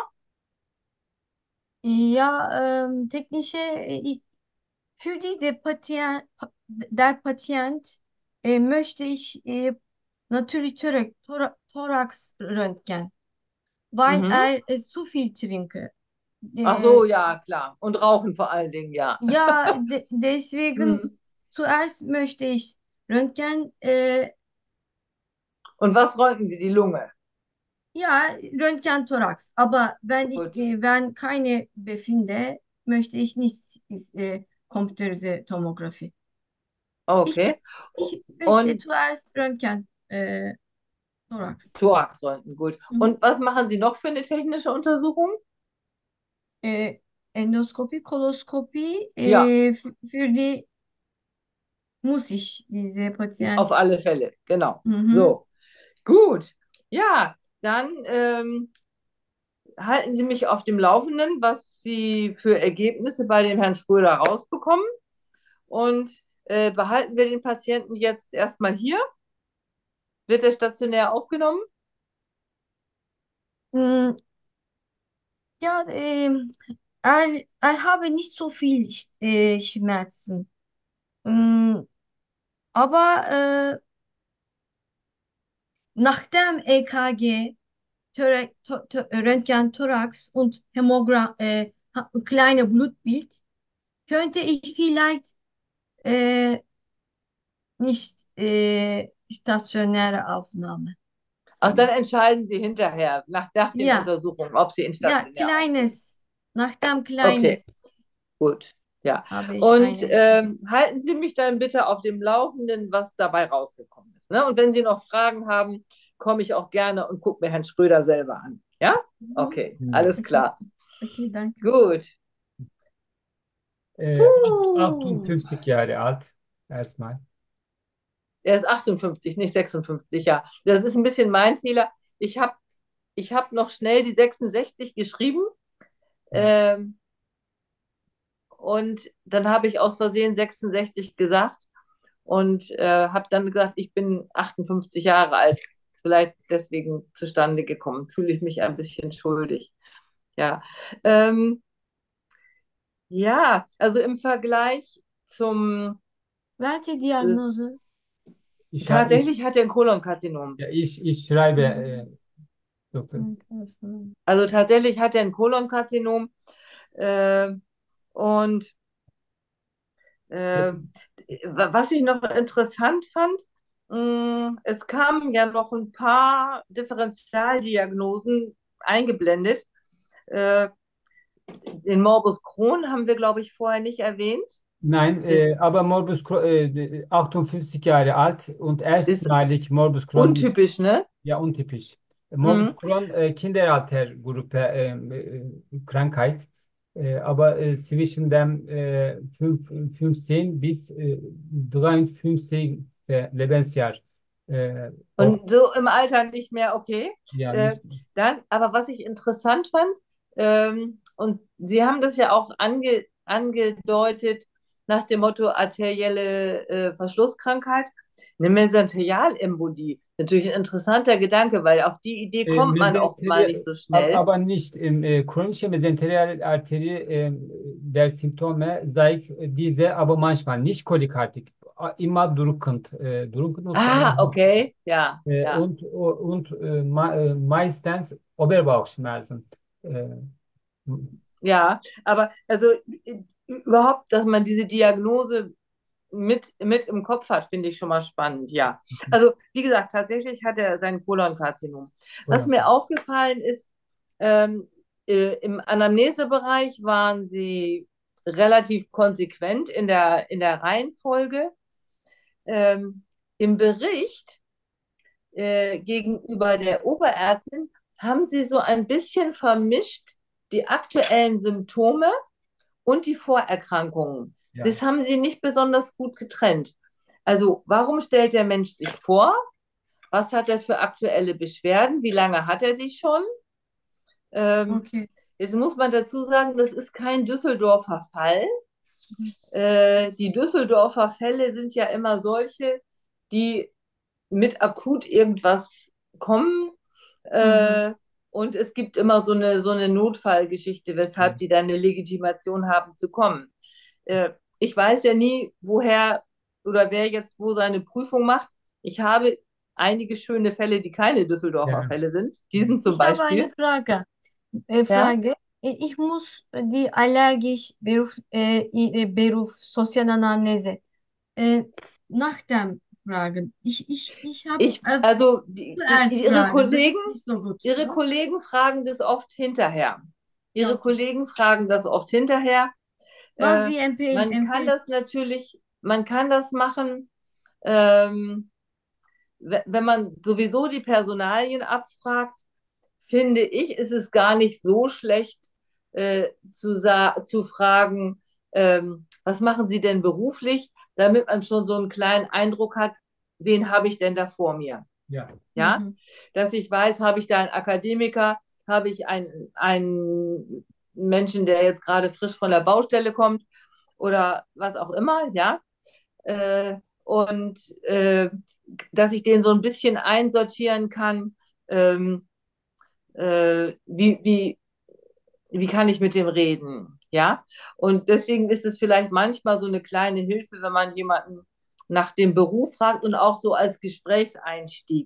Speaker 2: ja, ähm, technische, äh, für diese Patient, der Patient äh, möchte ich äh, natürlich Thorax, Thora- Thorax-Röntgen, weil
Speaker 1: Mhm.
Speaker 2: er äh, zu viel trinke.
Speaker 1: Ach
Speaker 2: Äh,
Speaker 1: so, ja, klar. Und Rauchen vor allen Dingen, ja.
Speaker 2: ja, de deswegen
Speaker 1: Mhm.
Speaker 2: zuerst möchte ich Röntgen, äh,
Speaker 1: Und was röntgen Sie? Die Lunge?
Speaker 2: ja, Röntgen Thorax. Aber wenn, ich-
Speaker 1: Gut.
Speaker 2: äh, wenn keine befinde, möchte ich nicht äh, computerische Tomographie. Ich,
Speaker 1: Okay.
Speaker 2: ich möchte
Speaker 1: Und
Speaker 2: zuerst Röntgen äh, Thorax.
Speaker 1: Thoraxröntgen, gut.
Speaker 2: Mhm.
Speaker 1: Und was machen Sie noch für eine technische Untersuchung?
Speaker 2: Äh, Endoskopie, Koloskopie,
Speaker 1: Ja,
Speaker 2: äh, f- für die muss ich diese
Speaker 1: auf
Speaker 2: Patient.
Speaker 1: alle Fälle, genau.
Speaker 2: Mhm.
Speaker 1: So, gut. Ja, dann ähm, halten Sie mich auf dem Laufenden, was Sie für Ergebnisse bei dem Herrn Schröder rausbekommen. Und äh, behalten wir den Patienten jetzt erstmal hier. Wird er stationär aufgenommen?
Speaker 2: Mm, ja, ähm, er, er habe nicht so viel äh, Schmerzen. Mm, aber nach dem E K G, Töre, to, to, Röntgen, Thorax und Hämogramm, äh, ha- kleine Blutbild, könnte ich vielleicht äh, nicht äh, stationäre Aufnahme
Speaker 1: Ach, dann
Speaker 2: machen.
Speaker 1: entscheiden Sie hinterher, nach, nach den
Speaker 2: Ja,
Speaker 1: Untersuchungen, ob Sie ihn
Speaker 2: ja,
Speaker 1: stationär aufnehmen.
Speaker 2: kleines, nach dem
Speaker 1: Okay,
Speaker 2: kleines
Speaker 1: gut. Ja.
Speaker 2: habe ich
Speaker 1: Und
Speaker 2: eine.
Speaker 1: ähm, halten Sie mich dann bitte auf dem Laufenden, was dabei rausgekommen ist. Ne? Und wenn Sie noch Fragen haben, komme ich auch gerne und gucke mir Herrn Schröder selber an. Ja?
Speaker 2: Mhm.
Speaker 1: Okay,
Speaker 3: Ja.
Speaker 1: alles
Speaker 2: Okay,
Speaker 1: klar.
Speaker 2: okay, danke.
Speaker 1: Gut.
Speaker 3: Äh,
Speaker 1: Puh.
Speaker 3: achtundfünfzig Jahre alt erstmal.
Speaker 1: Er ist achtundfünfzig, nicht sechsundfünfzig, ja. Das ist ein bisschen mein Fehler. Ich habe ich hab noch schnell die sechsundsechzig geschrieben.
Speaker 3: Ja.
Speaker 1: Ähm, und dann habe ich aus Versehen sechsundsechzig gesagt und äh, habe dann gesagt, ich bin achtundfünfzig Jahre alt. Vielleicht deswegen zustande gekommen. Fühle ich mich ein bisschen schuldig. Ja. Ähm, ja, also im Vergleich zum,
Speaker 2: Welche
Speaker 1: äh,
Speaker 2: Diagnose?
Speaker 3: Ich, ha- ich,
Speaker 1: tatsächlich hat er ein Kolonkarzinom.
Speaker 3: ja, ich, ich schreibe, äh,
Speaker 2: Mhm.
Speaker 3: Doktor.
Speaker 2: Mhm.
Speaker 1: Also tatsächlich hat er ein Kolonkarzinom. Äh, und äh, was ich noch interessant fand, mh, es kamen ja noch ein paar Differentialdiagnosen eingeblendet. Äh, den Morbus Crohn haben wir, glaube ich, vorher nicht erwähnt.
Speaker 3: Nein,
Speaker 1: Den
Speaker 3: äh, aber Morbus Crohn, äh, achtundfünfzig Jahre alt und
Speaker 1: ist
Speaker 3: erstmalig Morbus Crohn ist
Speaker 1: untypisch, ne?
Speaker 3: ja untypisch. Morbus
Speaker 1: Mhm.
Speaker 3: Crohn äh, Kinderaltergruppe äh, äh, Krankheit, äh, aber äh, zwischen dem äh, fünf, fünfzehn bis äh, dreiundfünfzig Lebensjahr äh, oft,
Speaker 1: Und so im Alter nicht mehr, okay.
Speaker 3: ja
Speaker 1: Äh,
Speaker 3: nicht.
Speaker 1: dann, aber was ich interessant fand, ähm, und Sie haben das ja auch ange, angedeutet nach dem Motto arterielle äh, Verschlusskrankheit, eine Mesenterialembolie. Natürlich ein interessanter Gedanke, weil auf die Idee
Speaker 3: Äh,
Speaker 1: kommt man oft mal nicht
Speaker 3: Mesenterie,
Speaker 1: so
Speaker 3: ab-
Speaker 1: schnell.
Speaker 3: aber nicht im äh, chronische mesenteriale Arterie äh, der Symptome zeigt diese, aber manchmal nicht colikartik, immer drückend, äh, drückend und,
Speaker 1: Ah, okay, ja,
Speaker 3: äh,
Speaker 1: ja.
Speaker 3: und, und äh, ma- äh, meistens Oberbauchschmerzen. Äh,
Speaker 1: Ja, aber also äh, überhaupt, dass man diese Diagnose mit, mit im Kopf hat, finde ich schon mal spannend, ja. Also, wie gesagt, tatsächlich hat er sein Kolonkarzinom. Was
Speaker 3: oder,
Speaker 1: mir aufgefallen ist, ähm, äh, im Anamnesebereich waren sie relativ konsequent in der, in der Reihenfolge. Ähm, Im Bericht äh, gegenüber der Oberärztin haben sie so ein bisschen vermischt die aktuellen Symptome und die Vorerkrankungen.
Speaker 3: ja,
Speaker 1: Das haben sie nicht besonders gut getrennt. Also, warum stellt der Mensch sich vor? Was hat er für aktuelle Beschwerden? Wie lange hat er die schon? Ähm,
Speaker 2: Okay.
Speaker 1: Jetzt muss man dazu sagen, das ist kein Düsseldorfer Fall. Äh, die Düsseldorfer Fälle sind ja immer solche, die mit akut irgendwas kommen.
Speaker 2: Mhm.
Speaker 1: Äh, und es gibt immer so eine, so eine Notfallgeschichte, weshalb die dann eine Legitimation haben zu kommen. Äh, Ich weiß ja nie, woher oder wer jetzt wo seine Prüfung macht. Ich habe einige schöne Fälle, die keine Düsseldorfer
Speaker 3: ja.
Speaker 1: Fälle sind. Diesen zum
Speaker 2: Ich habe eine
Speaker 1: Beispiel.
Speaker 2: Frage. Äh,
Speaker 1: Ja,
Speaker 2: Frage. Äh, Ich muss die allergisch Beruf, äh, i- äh, Beruf Sozialanamnese äh, nach dem fragen. Ich, ich, ich habe
Speaker 1: ich,
Speaker 2: äh,
Speaker 1: also die,
Speaker 2: zuerst
Speaker 1: ihre
Speaker 2: fragen. Das
Speaker 1: Kollegen,
Speaker 2: ist nicht so gut.
Speaker 1: ihre
Speaker 2: Ja,
Speaker 1: Kollegen fragen das oft hinterher.
Speaker 2: ja,
Speaker 1: Ihre
Speaker 2: okay.
Speaker 1: Kollegen fragen das oft hinterher.
Speaker 2: Was
Speaker 1: Äh,
Speaker 2: Sie empfehlen,
Speaker 1: Man kann
Speaker 2: empfehlen.
Speaker 1: das natürlich, man kann das machen, ähm, wenn man sowieso die Personalien abfragt, finde ich, ist es gar nicht so schlecht äh, zu, zu fragen, ähm, was machen Sie denn beruflich, damit man schon so einen kleinen Eindruck hat, wen habe ich denn da vor mir?
Speaker 3: Ja.
Speaker 1: Ja,
Speaker 2: Mhm.
Speaker 1: dass ich weiß, habe ich da einen Akademiker, habe ich einen, einen Menschen, der jetzt gerade frisch von der Baustelle kommt oder was auch immer, ja. Äh, und äh, dass ich den so ein bisschen einsortieren kann, ähm, äh, wie, wie, wie kann ich mit dem reden, ja? Und deswegen ist es vielleicht manchmal so eine kleine Hilfe, wenn man jemanden nach dem Beruf fragt und auch so als Gesprächseinstieg.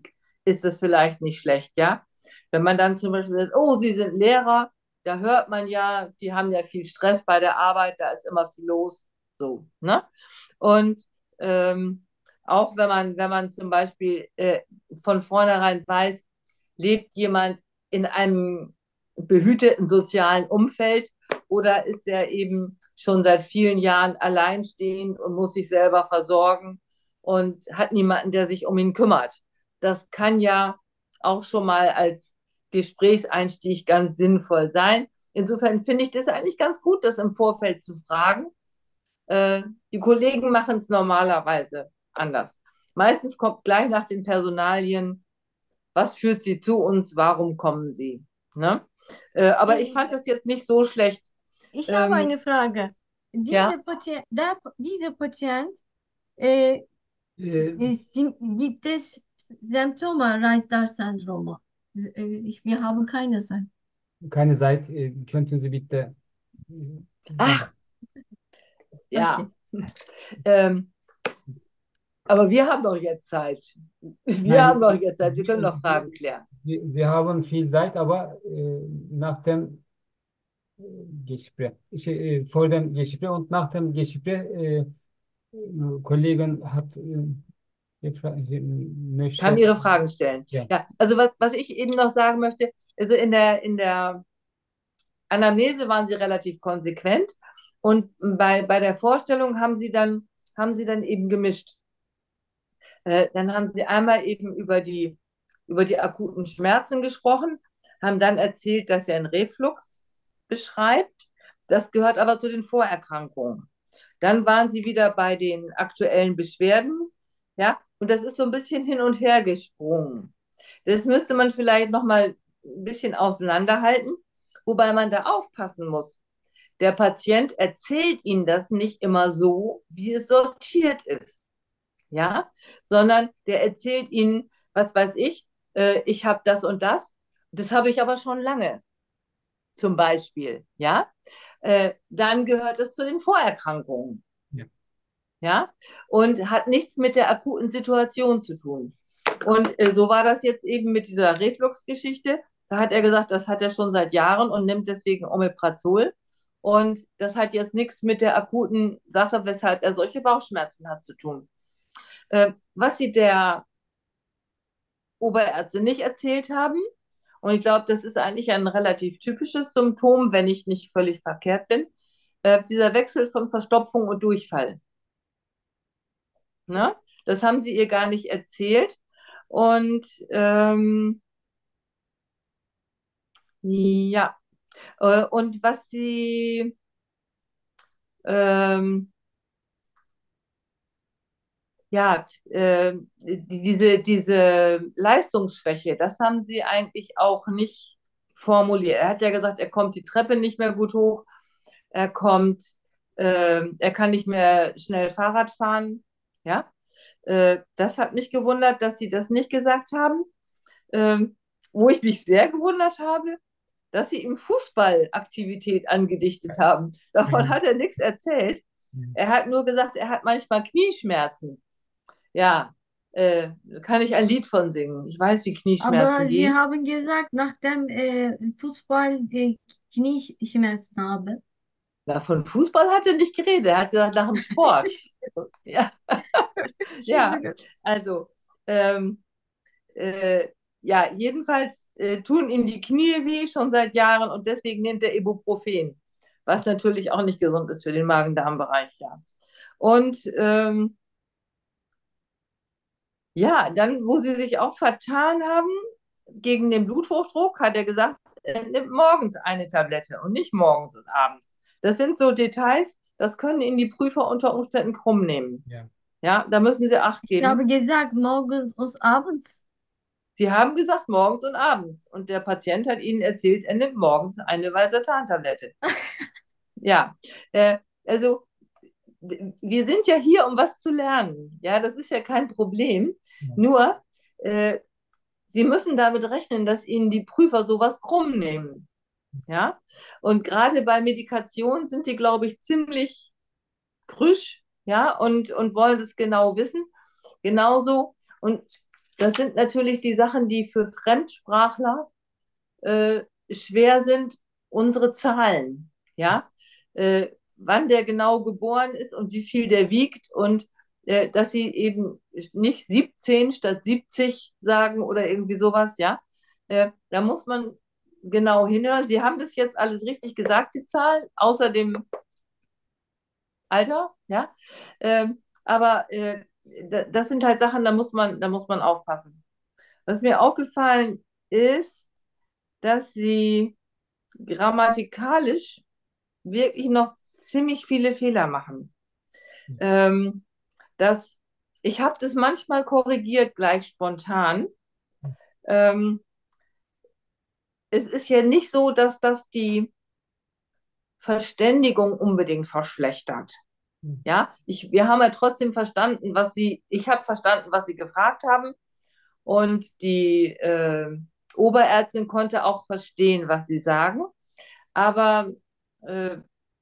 Speaker 1: ist es vielleicht nicht schlecht, ja. Wenn man dann zum Beispiel sagt, oh, Sie sind Lehrer, da hört man ja, die haben ja viel Stress bei der Arbeit, da ist immer viel los, so, ne? Und ähm, auch wenn man, wenn man zum Beispiel äh, von vornherein weiß, lebt jemand in einem behüteten sozialen Umfeld oder ist er eben schon seit vielen Jahren alleinstehend und muss sich selber versorgen und hat niemanden, der sich um ihn kümmert. Das kann ja auch schon mal als Gesprächseinstieg ganz sinnvoll sein. Insofern finde ich das eigentlich ganz gut, das im Vorfeld zu fragen. Äh, die Kollegen machen es normalerweise anders. Meistens kommt gleich nach den Personalien, was führt sie zu uns, warum kommen sie? Ne? Äh, aber ich fand das jetzt nicht so schlecht.
Speaker 2: Ich habe
Speaker 1: Ähm,
Speaker 2: eine Frage. Diese
Speaker 1: ja,
Speaker 2: Patient, der, dieser Patient, äh,
Speaker 3: Äh,
Speaker 2: es sind- gibt es Symptome Reiter-Syndrome? Äh, Ich, wir haben keine Symptome.
Speaker 3: keine Zeit. Äh, könnten Sie bitte äh,
Speaker 1: ach, ja.
Speaker 2: Okay.
Speaker 1: Ähm, aber wir haben doch jetzt Zeit. Wir
Speaker 3: Nein,
Speaker 1: haben doch jetzt Zeit. Wir können
Speaker 3: Sie,
Speaker 1: doch Fragen klären.
Speaker 3: Sie, Sie haben viel Zeit, aber äh, nach dem äh, Gespräch, şey, äh, vor dem Gespräch und nach dem Gespräch, äh, Kollegen hat äh, gefragt, sie
Speaker 1: Kann
Speaker 3: möchte,
Speaker 1: Ihre Fragen stellen.
Speaker 3: ja,
Speaker 1: Ja, also was, was ich eben noch sagen möchte, also in der, in der Anamnese waren Sie relativ konsequent und bei, bei der Vorstellung haben Sie dann, haben Sie dann eben gemischt. Äh, dann haben Sie einmal eben über die, über die akuten Schmerzen gesprochen, haben dann erzählt, dass er einen Reflux beschreibt. Das gehört aber zu den Vorerkrankungen. Dann waren Sie wieder bei den aktuellen Beschwerden, ja, und das ist so ein bisschen hin und her gesprungen. Das müsste man vielleicht noch mal ein bisschen auseinanderhalten, wobei man da aufpassen muss. Der Patient erzählt Ihnen das nicht immer so, wie es sortiert ist, ja, sondern der erzählt Ihnen, was weiß ich, äh, ich habe das und das, das habe ich aber schon lange, zum Beispiel, ja. Äh, dann gehört es zu den Vorerkrankungen,
Speaker 3: ja.
Speaker 1: ja, und hat nichts mit der akuten Situation zu tun. Und äh, so war das jetzt eben mit dieser Reflux-Geschichte. Da hat er gesagt, das hat er schon seit Jahren und nimmt deswegen Omeprazol. Und das hat jetzt nichts mit der akuten Sache, weshalb er solche Bauchschmerzen hat, zu tun. Äh, was sie der Oberärztin nicht erzählt haben, und ich glaube, das ist eigentlich ein relativ typisches Symptom, wenn ich nicht völlig verkehrt bin, äh, dieser Wechsel von Verstopfung und Durchfall. Ne? Das haben sie ihr gar nicht erzählt. Und ähm, ja, äh, und was sie ähm, ja, äh, diese, diese Leistungsschwäche, das haben sie eigentlich auch nicht formuliert. Er hat ja gesagt, er kommt die Treppe nicht mehr gut hoch, er kommt, äh, er kann nicht mehr schnell Fahrrad fahren. Ja, äh, das hat mich gewundert, dass sie das nicht gesagt haben. Ähm, wo ich mich sehr gewundert habe, dass sie ihm Fußballaktivität angedichtet haben. Davon
Speaker 3: Mhm.
Speaker 1: hat er nichts erzählt. Er hat nur gesagt, er hat manchmal Knieschmerzen. Ja, äh, kann ich ein Lied von singen. Ich weiß, wie Knieschmerzen
Speaker 2: Aber Sie
Speaker 1: gehen.
Speaker 2: haben gesagt, nach dem äh, Fußball äh, Knieschmerzen habe.
Speaker 1: Na, von Fußball hat er nicht geredet. Er hat gesagt, nach dem Sport. Ja, ja.
Speaker 2: Entschuldigung.
Speaker 1: Also, ähm, äh, ja, jedenfalls äh, tun ihm die Knie weh schon seit Jahren und deswegen nimmt er Ibuprofen, was natürlich auch nicht gesund ist für den Magen-Darm-Bereich, ja. Und ähm, ja, dann, wo sie sich auch vertan haben gegen den Bluthochdruck, hat er gesagt, er nimmt morgens eine Tablette und nicht morgens und abends. Das sind so Details, das können Ihnen die Prüfer unter Umständen krumm nehmen.
Speaker 3: Ja.
Speaker 1: Ja, da müssen Sie Acht
Speaker 2: Ich habe
Speaker 1: geben.
Speaker 2: gesagt, morgens und abends.
Speaker 1: Sie haben gesagt morgens und abends. Und der Patient hat Ihnen erzählt, er nimmt morgens eine Valsartan-Tablette. Ja, äh, also wir sind ja hier, um was zu lernen. Ja, das ist ja kein Problem.
Speaker 3: Ja.
Speaker 1: Nur, äh, Sie müssen damit rechnen, dass Ihnen die Prüfer sowas krumm nehmen. Ja, und gerade bei Medikation sind die, glaube ich, ziemlich krüsch, ja, und, und wollen das genau wissen. Genauso. Und das sind natürlich die Sachen, die für Fremdsprachler äh, schwer sind, unsere Zahlen. Ja, äh, wann der genau geboren ist und wie viel der wiegt und äh, dass sie eben nicht siebzehn statt siebzig sagen oder irgendwie sowas, ja. Äh, da muss man genau hinhören. Sie haben das jetzt alles richtig gesagt, die Zahlen, außer dem Alter, ja. Ähm, aber äh, das sind halt Sachen, da muss man, da muss man aufpassen. Was mir aufgefallen ist, dass sie grammatikalisch wirklich noch ziemlich viele Fehler machen. Ähm, das, ich habe das manchmal korrigiert, gleich spontan. Ähm, es ist ja nicht so, dass das die Verständigung unbedingt verschlechtert. Ja, ich, wir haben ja trotzdem verstanden, was sie, ich habe verstanden, was sie gefragt haben. Und die äh, Oberärztin konnte auch verstehen, was sie sagen. Aber äh,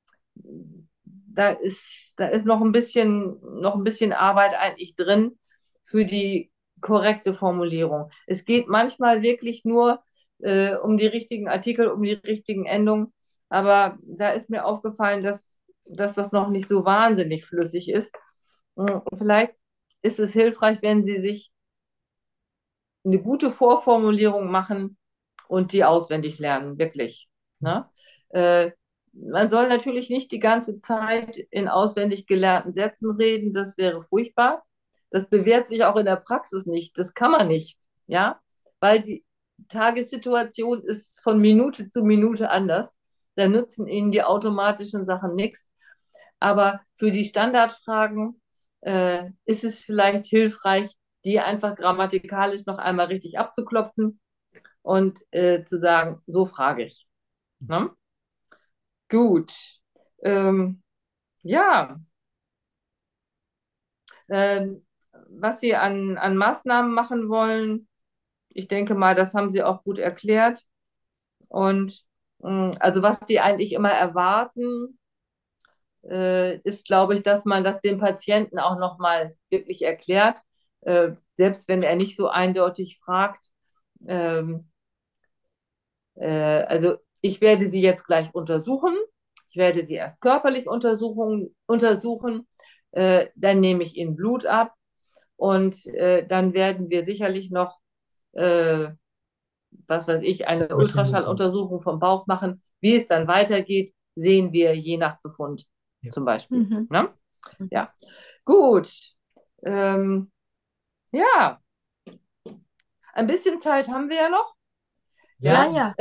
Speaker 1: da ist, da ist noch ein bisschen, noch ein bisschen Arbeit eigentlich drin für die korrekte Formulierung. Es geht manchmal wirklich nur äh, um die richtigen Artikel, um die richtigen Endungen. Aber da ist mir aufgefallen, dass, dass das noch nicht so wahnsinnig flüssig ist. Und vielleicht ist es hilfreich, wenn Sie sich eine gute Vorformulierung machen und die auswendig lernen, wirklich. Ne? Äh, man soll natürlich nicht die ganze Zeit in auswendig gelernten Sätzen reden, das wäre furchtbar. Das bewährt sich auch in der Praxis nicht, das kann man nicht, ja, weil die Tagessituation ist von Minute zu Minute anders. Da nützen Ihnen die automatischen Sachen nichts. Aber für die Standardfragen äh, ist es vielleicht hilfreich, die einfach grammatikalisch noch einmal richtig abzuklopfen und äh, zu sagen, so frage ich. Ne? Gut. Ähm, ja. Ähm, was Sie an, an Maßnahmen machen wollen, ich denke mal, das haben Sie auch gut erklärt. Und mh, also was die eigentlich immer erwarten, äh, ist, glaube ich, dass man das dem Patienten auch nochmal wirklich erklärt, äh, selbst wenn er nicht so eindeutig fragt. Ähm, äh, also ich werde sie jetzt gleich untersuchen. Ich werde sie erst körperlich untersuchen, untersuchen. Äh, dann nehme ich ihnen Blut ab und äh, dann werden wir sicherlich noch, äh, was weiß ich, eine Ultraschalluntersuchung vom Bauch machen. Wie es dann weitergeht, sehen wir je nach Befund
Speaker 3: Ja.
Speaker 1: zum Beispiel.
Speaker 2: Mhm.
Speaker 1: Ne? Ja, gut. Ähm, ja, ein bisschen Zeit haben wir ja noch.
Speaker 2: Ja,
Speaker 1: Ja,
Speaker 2: ja.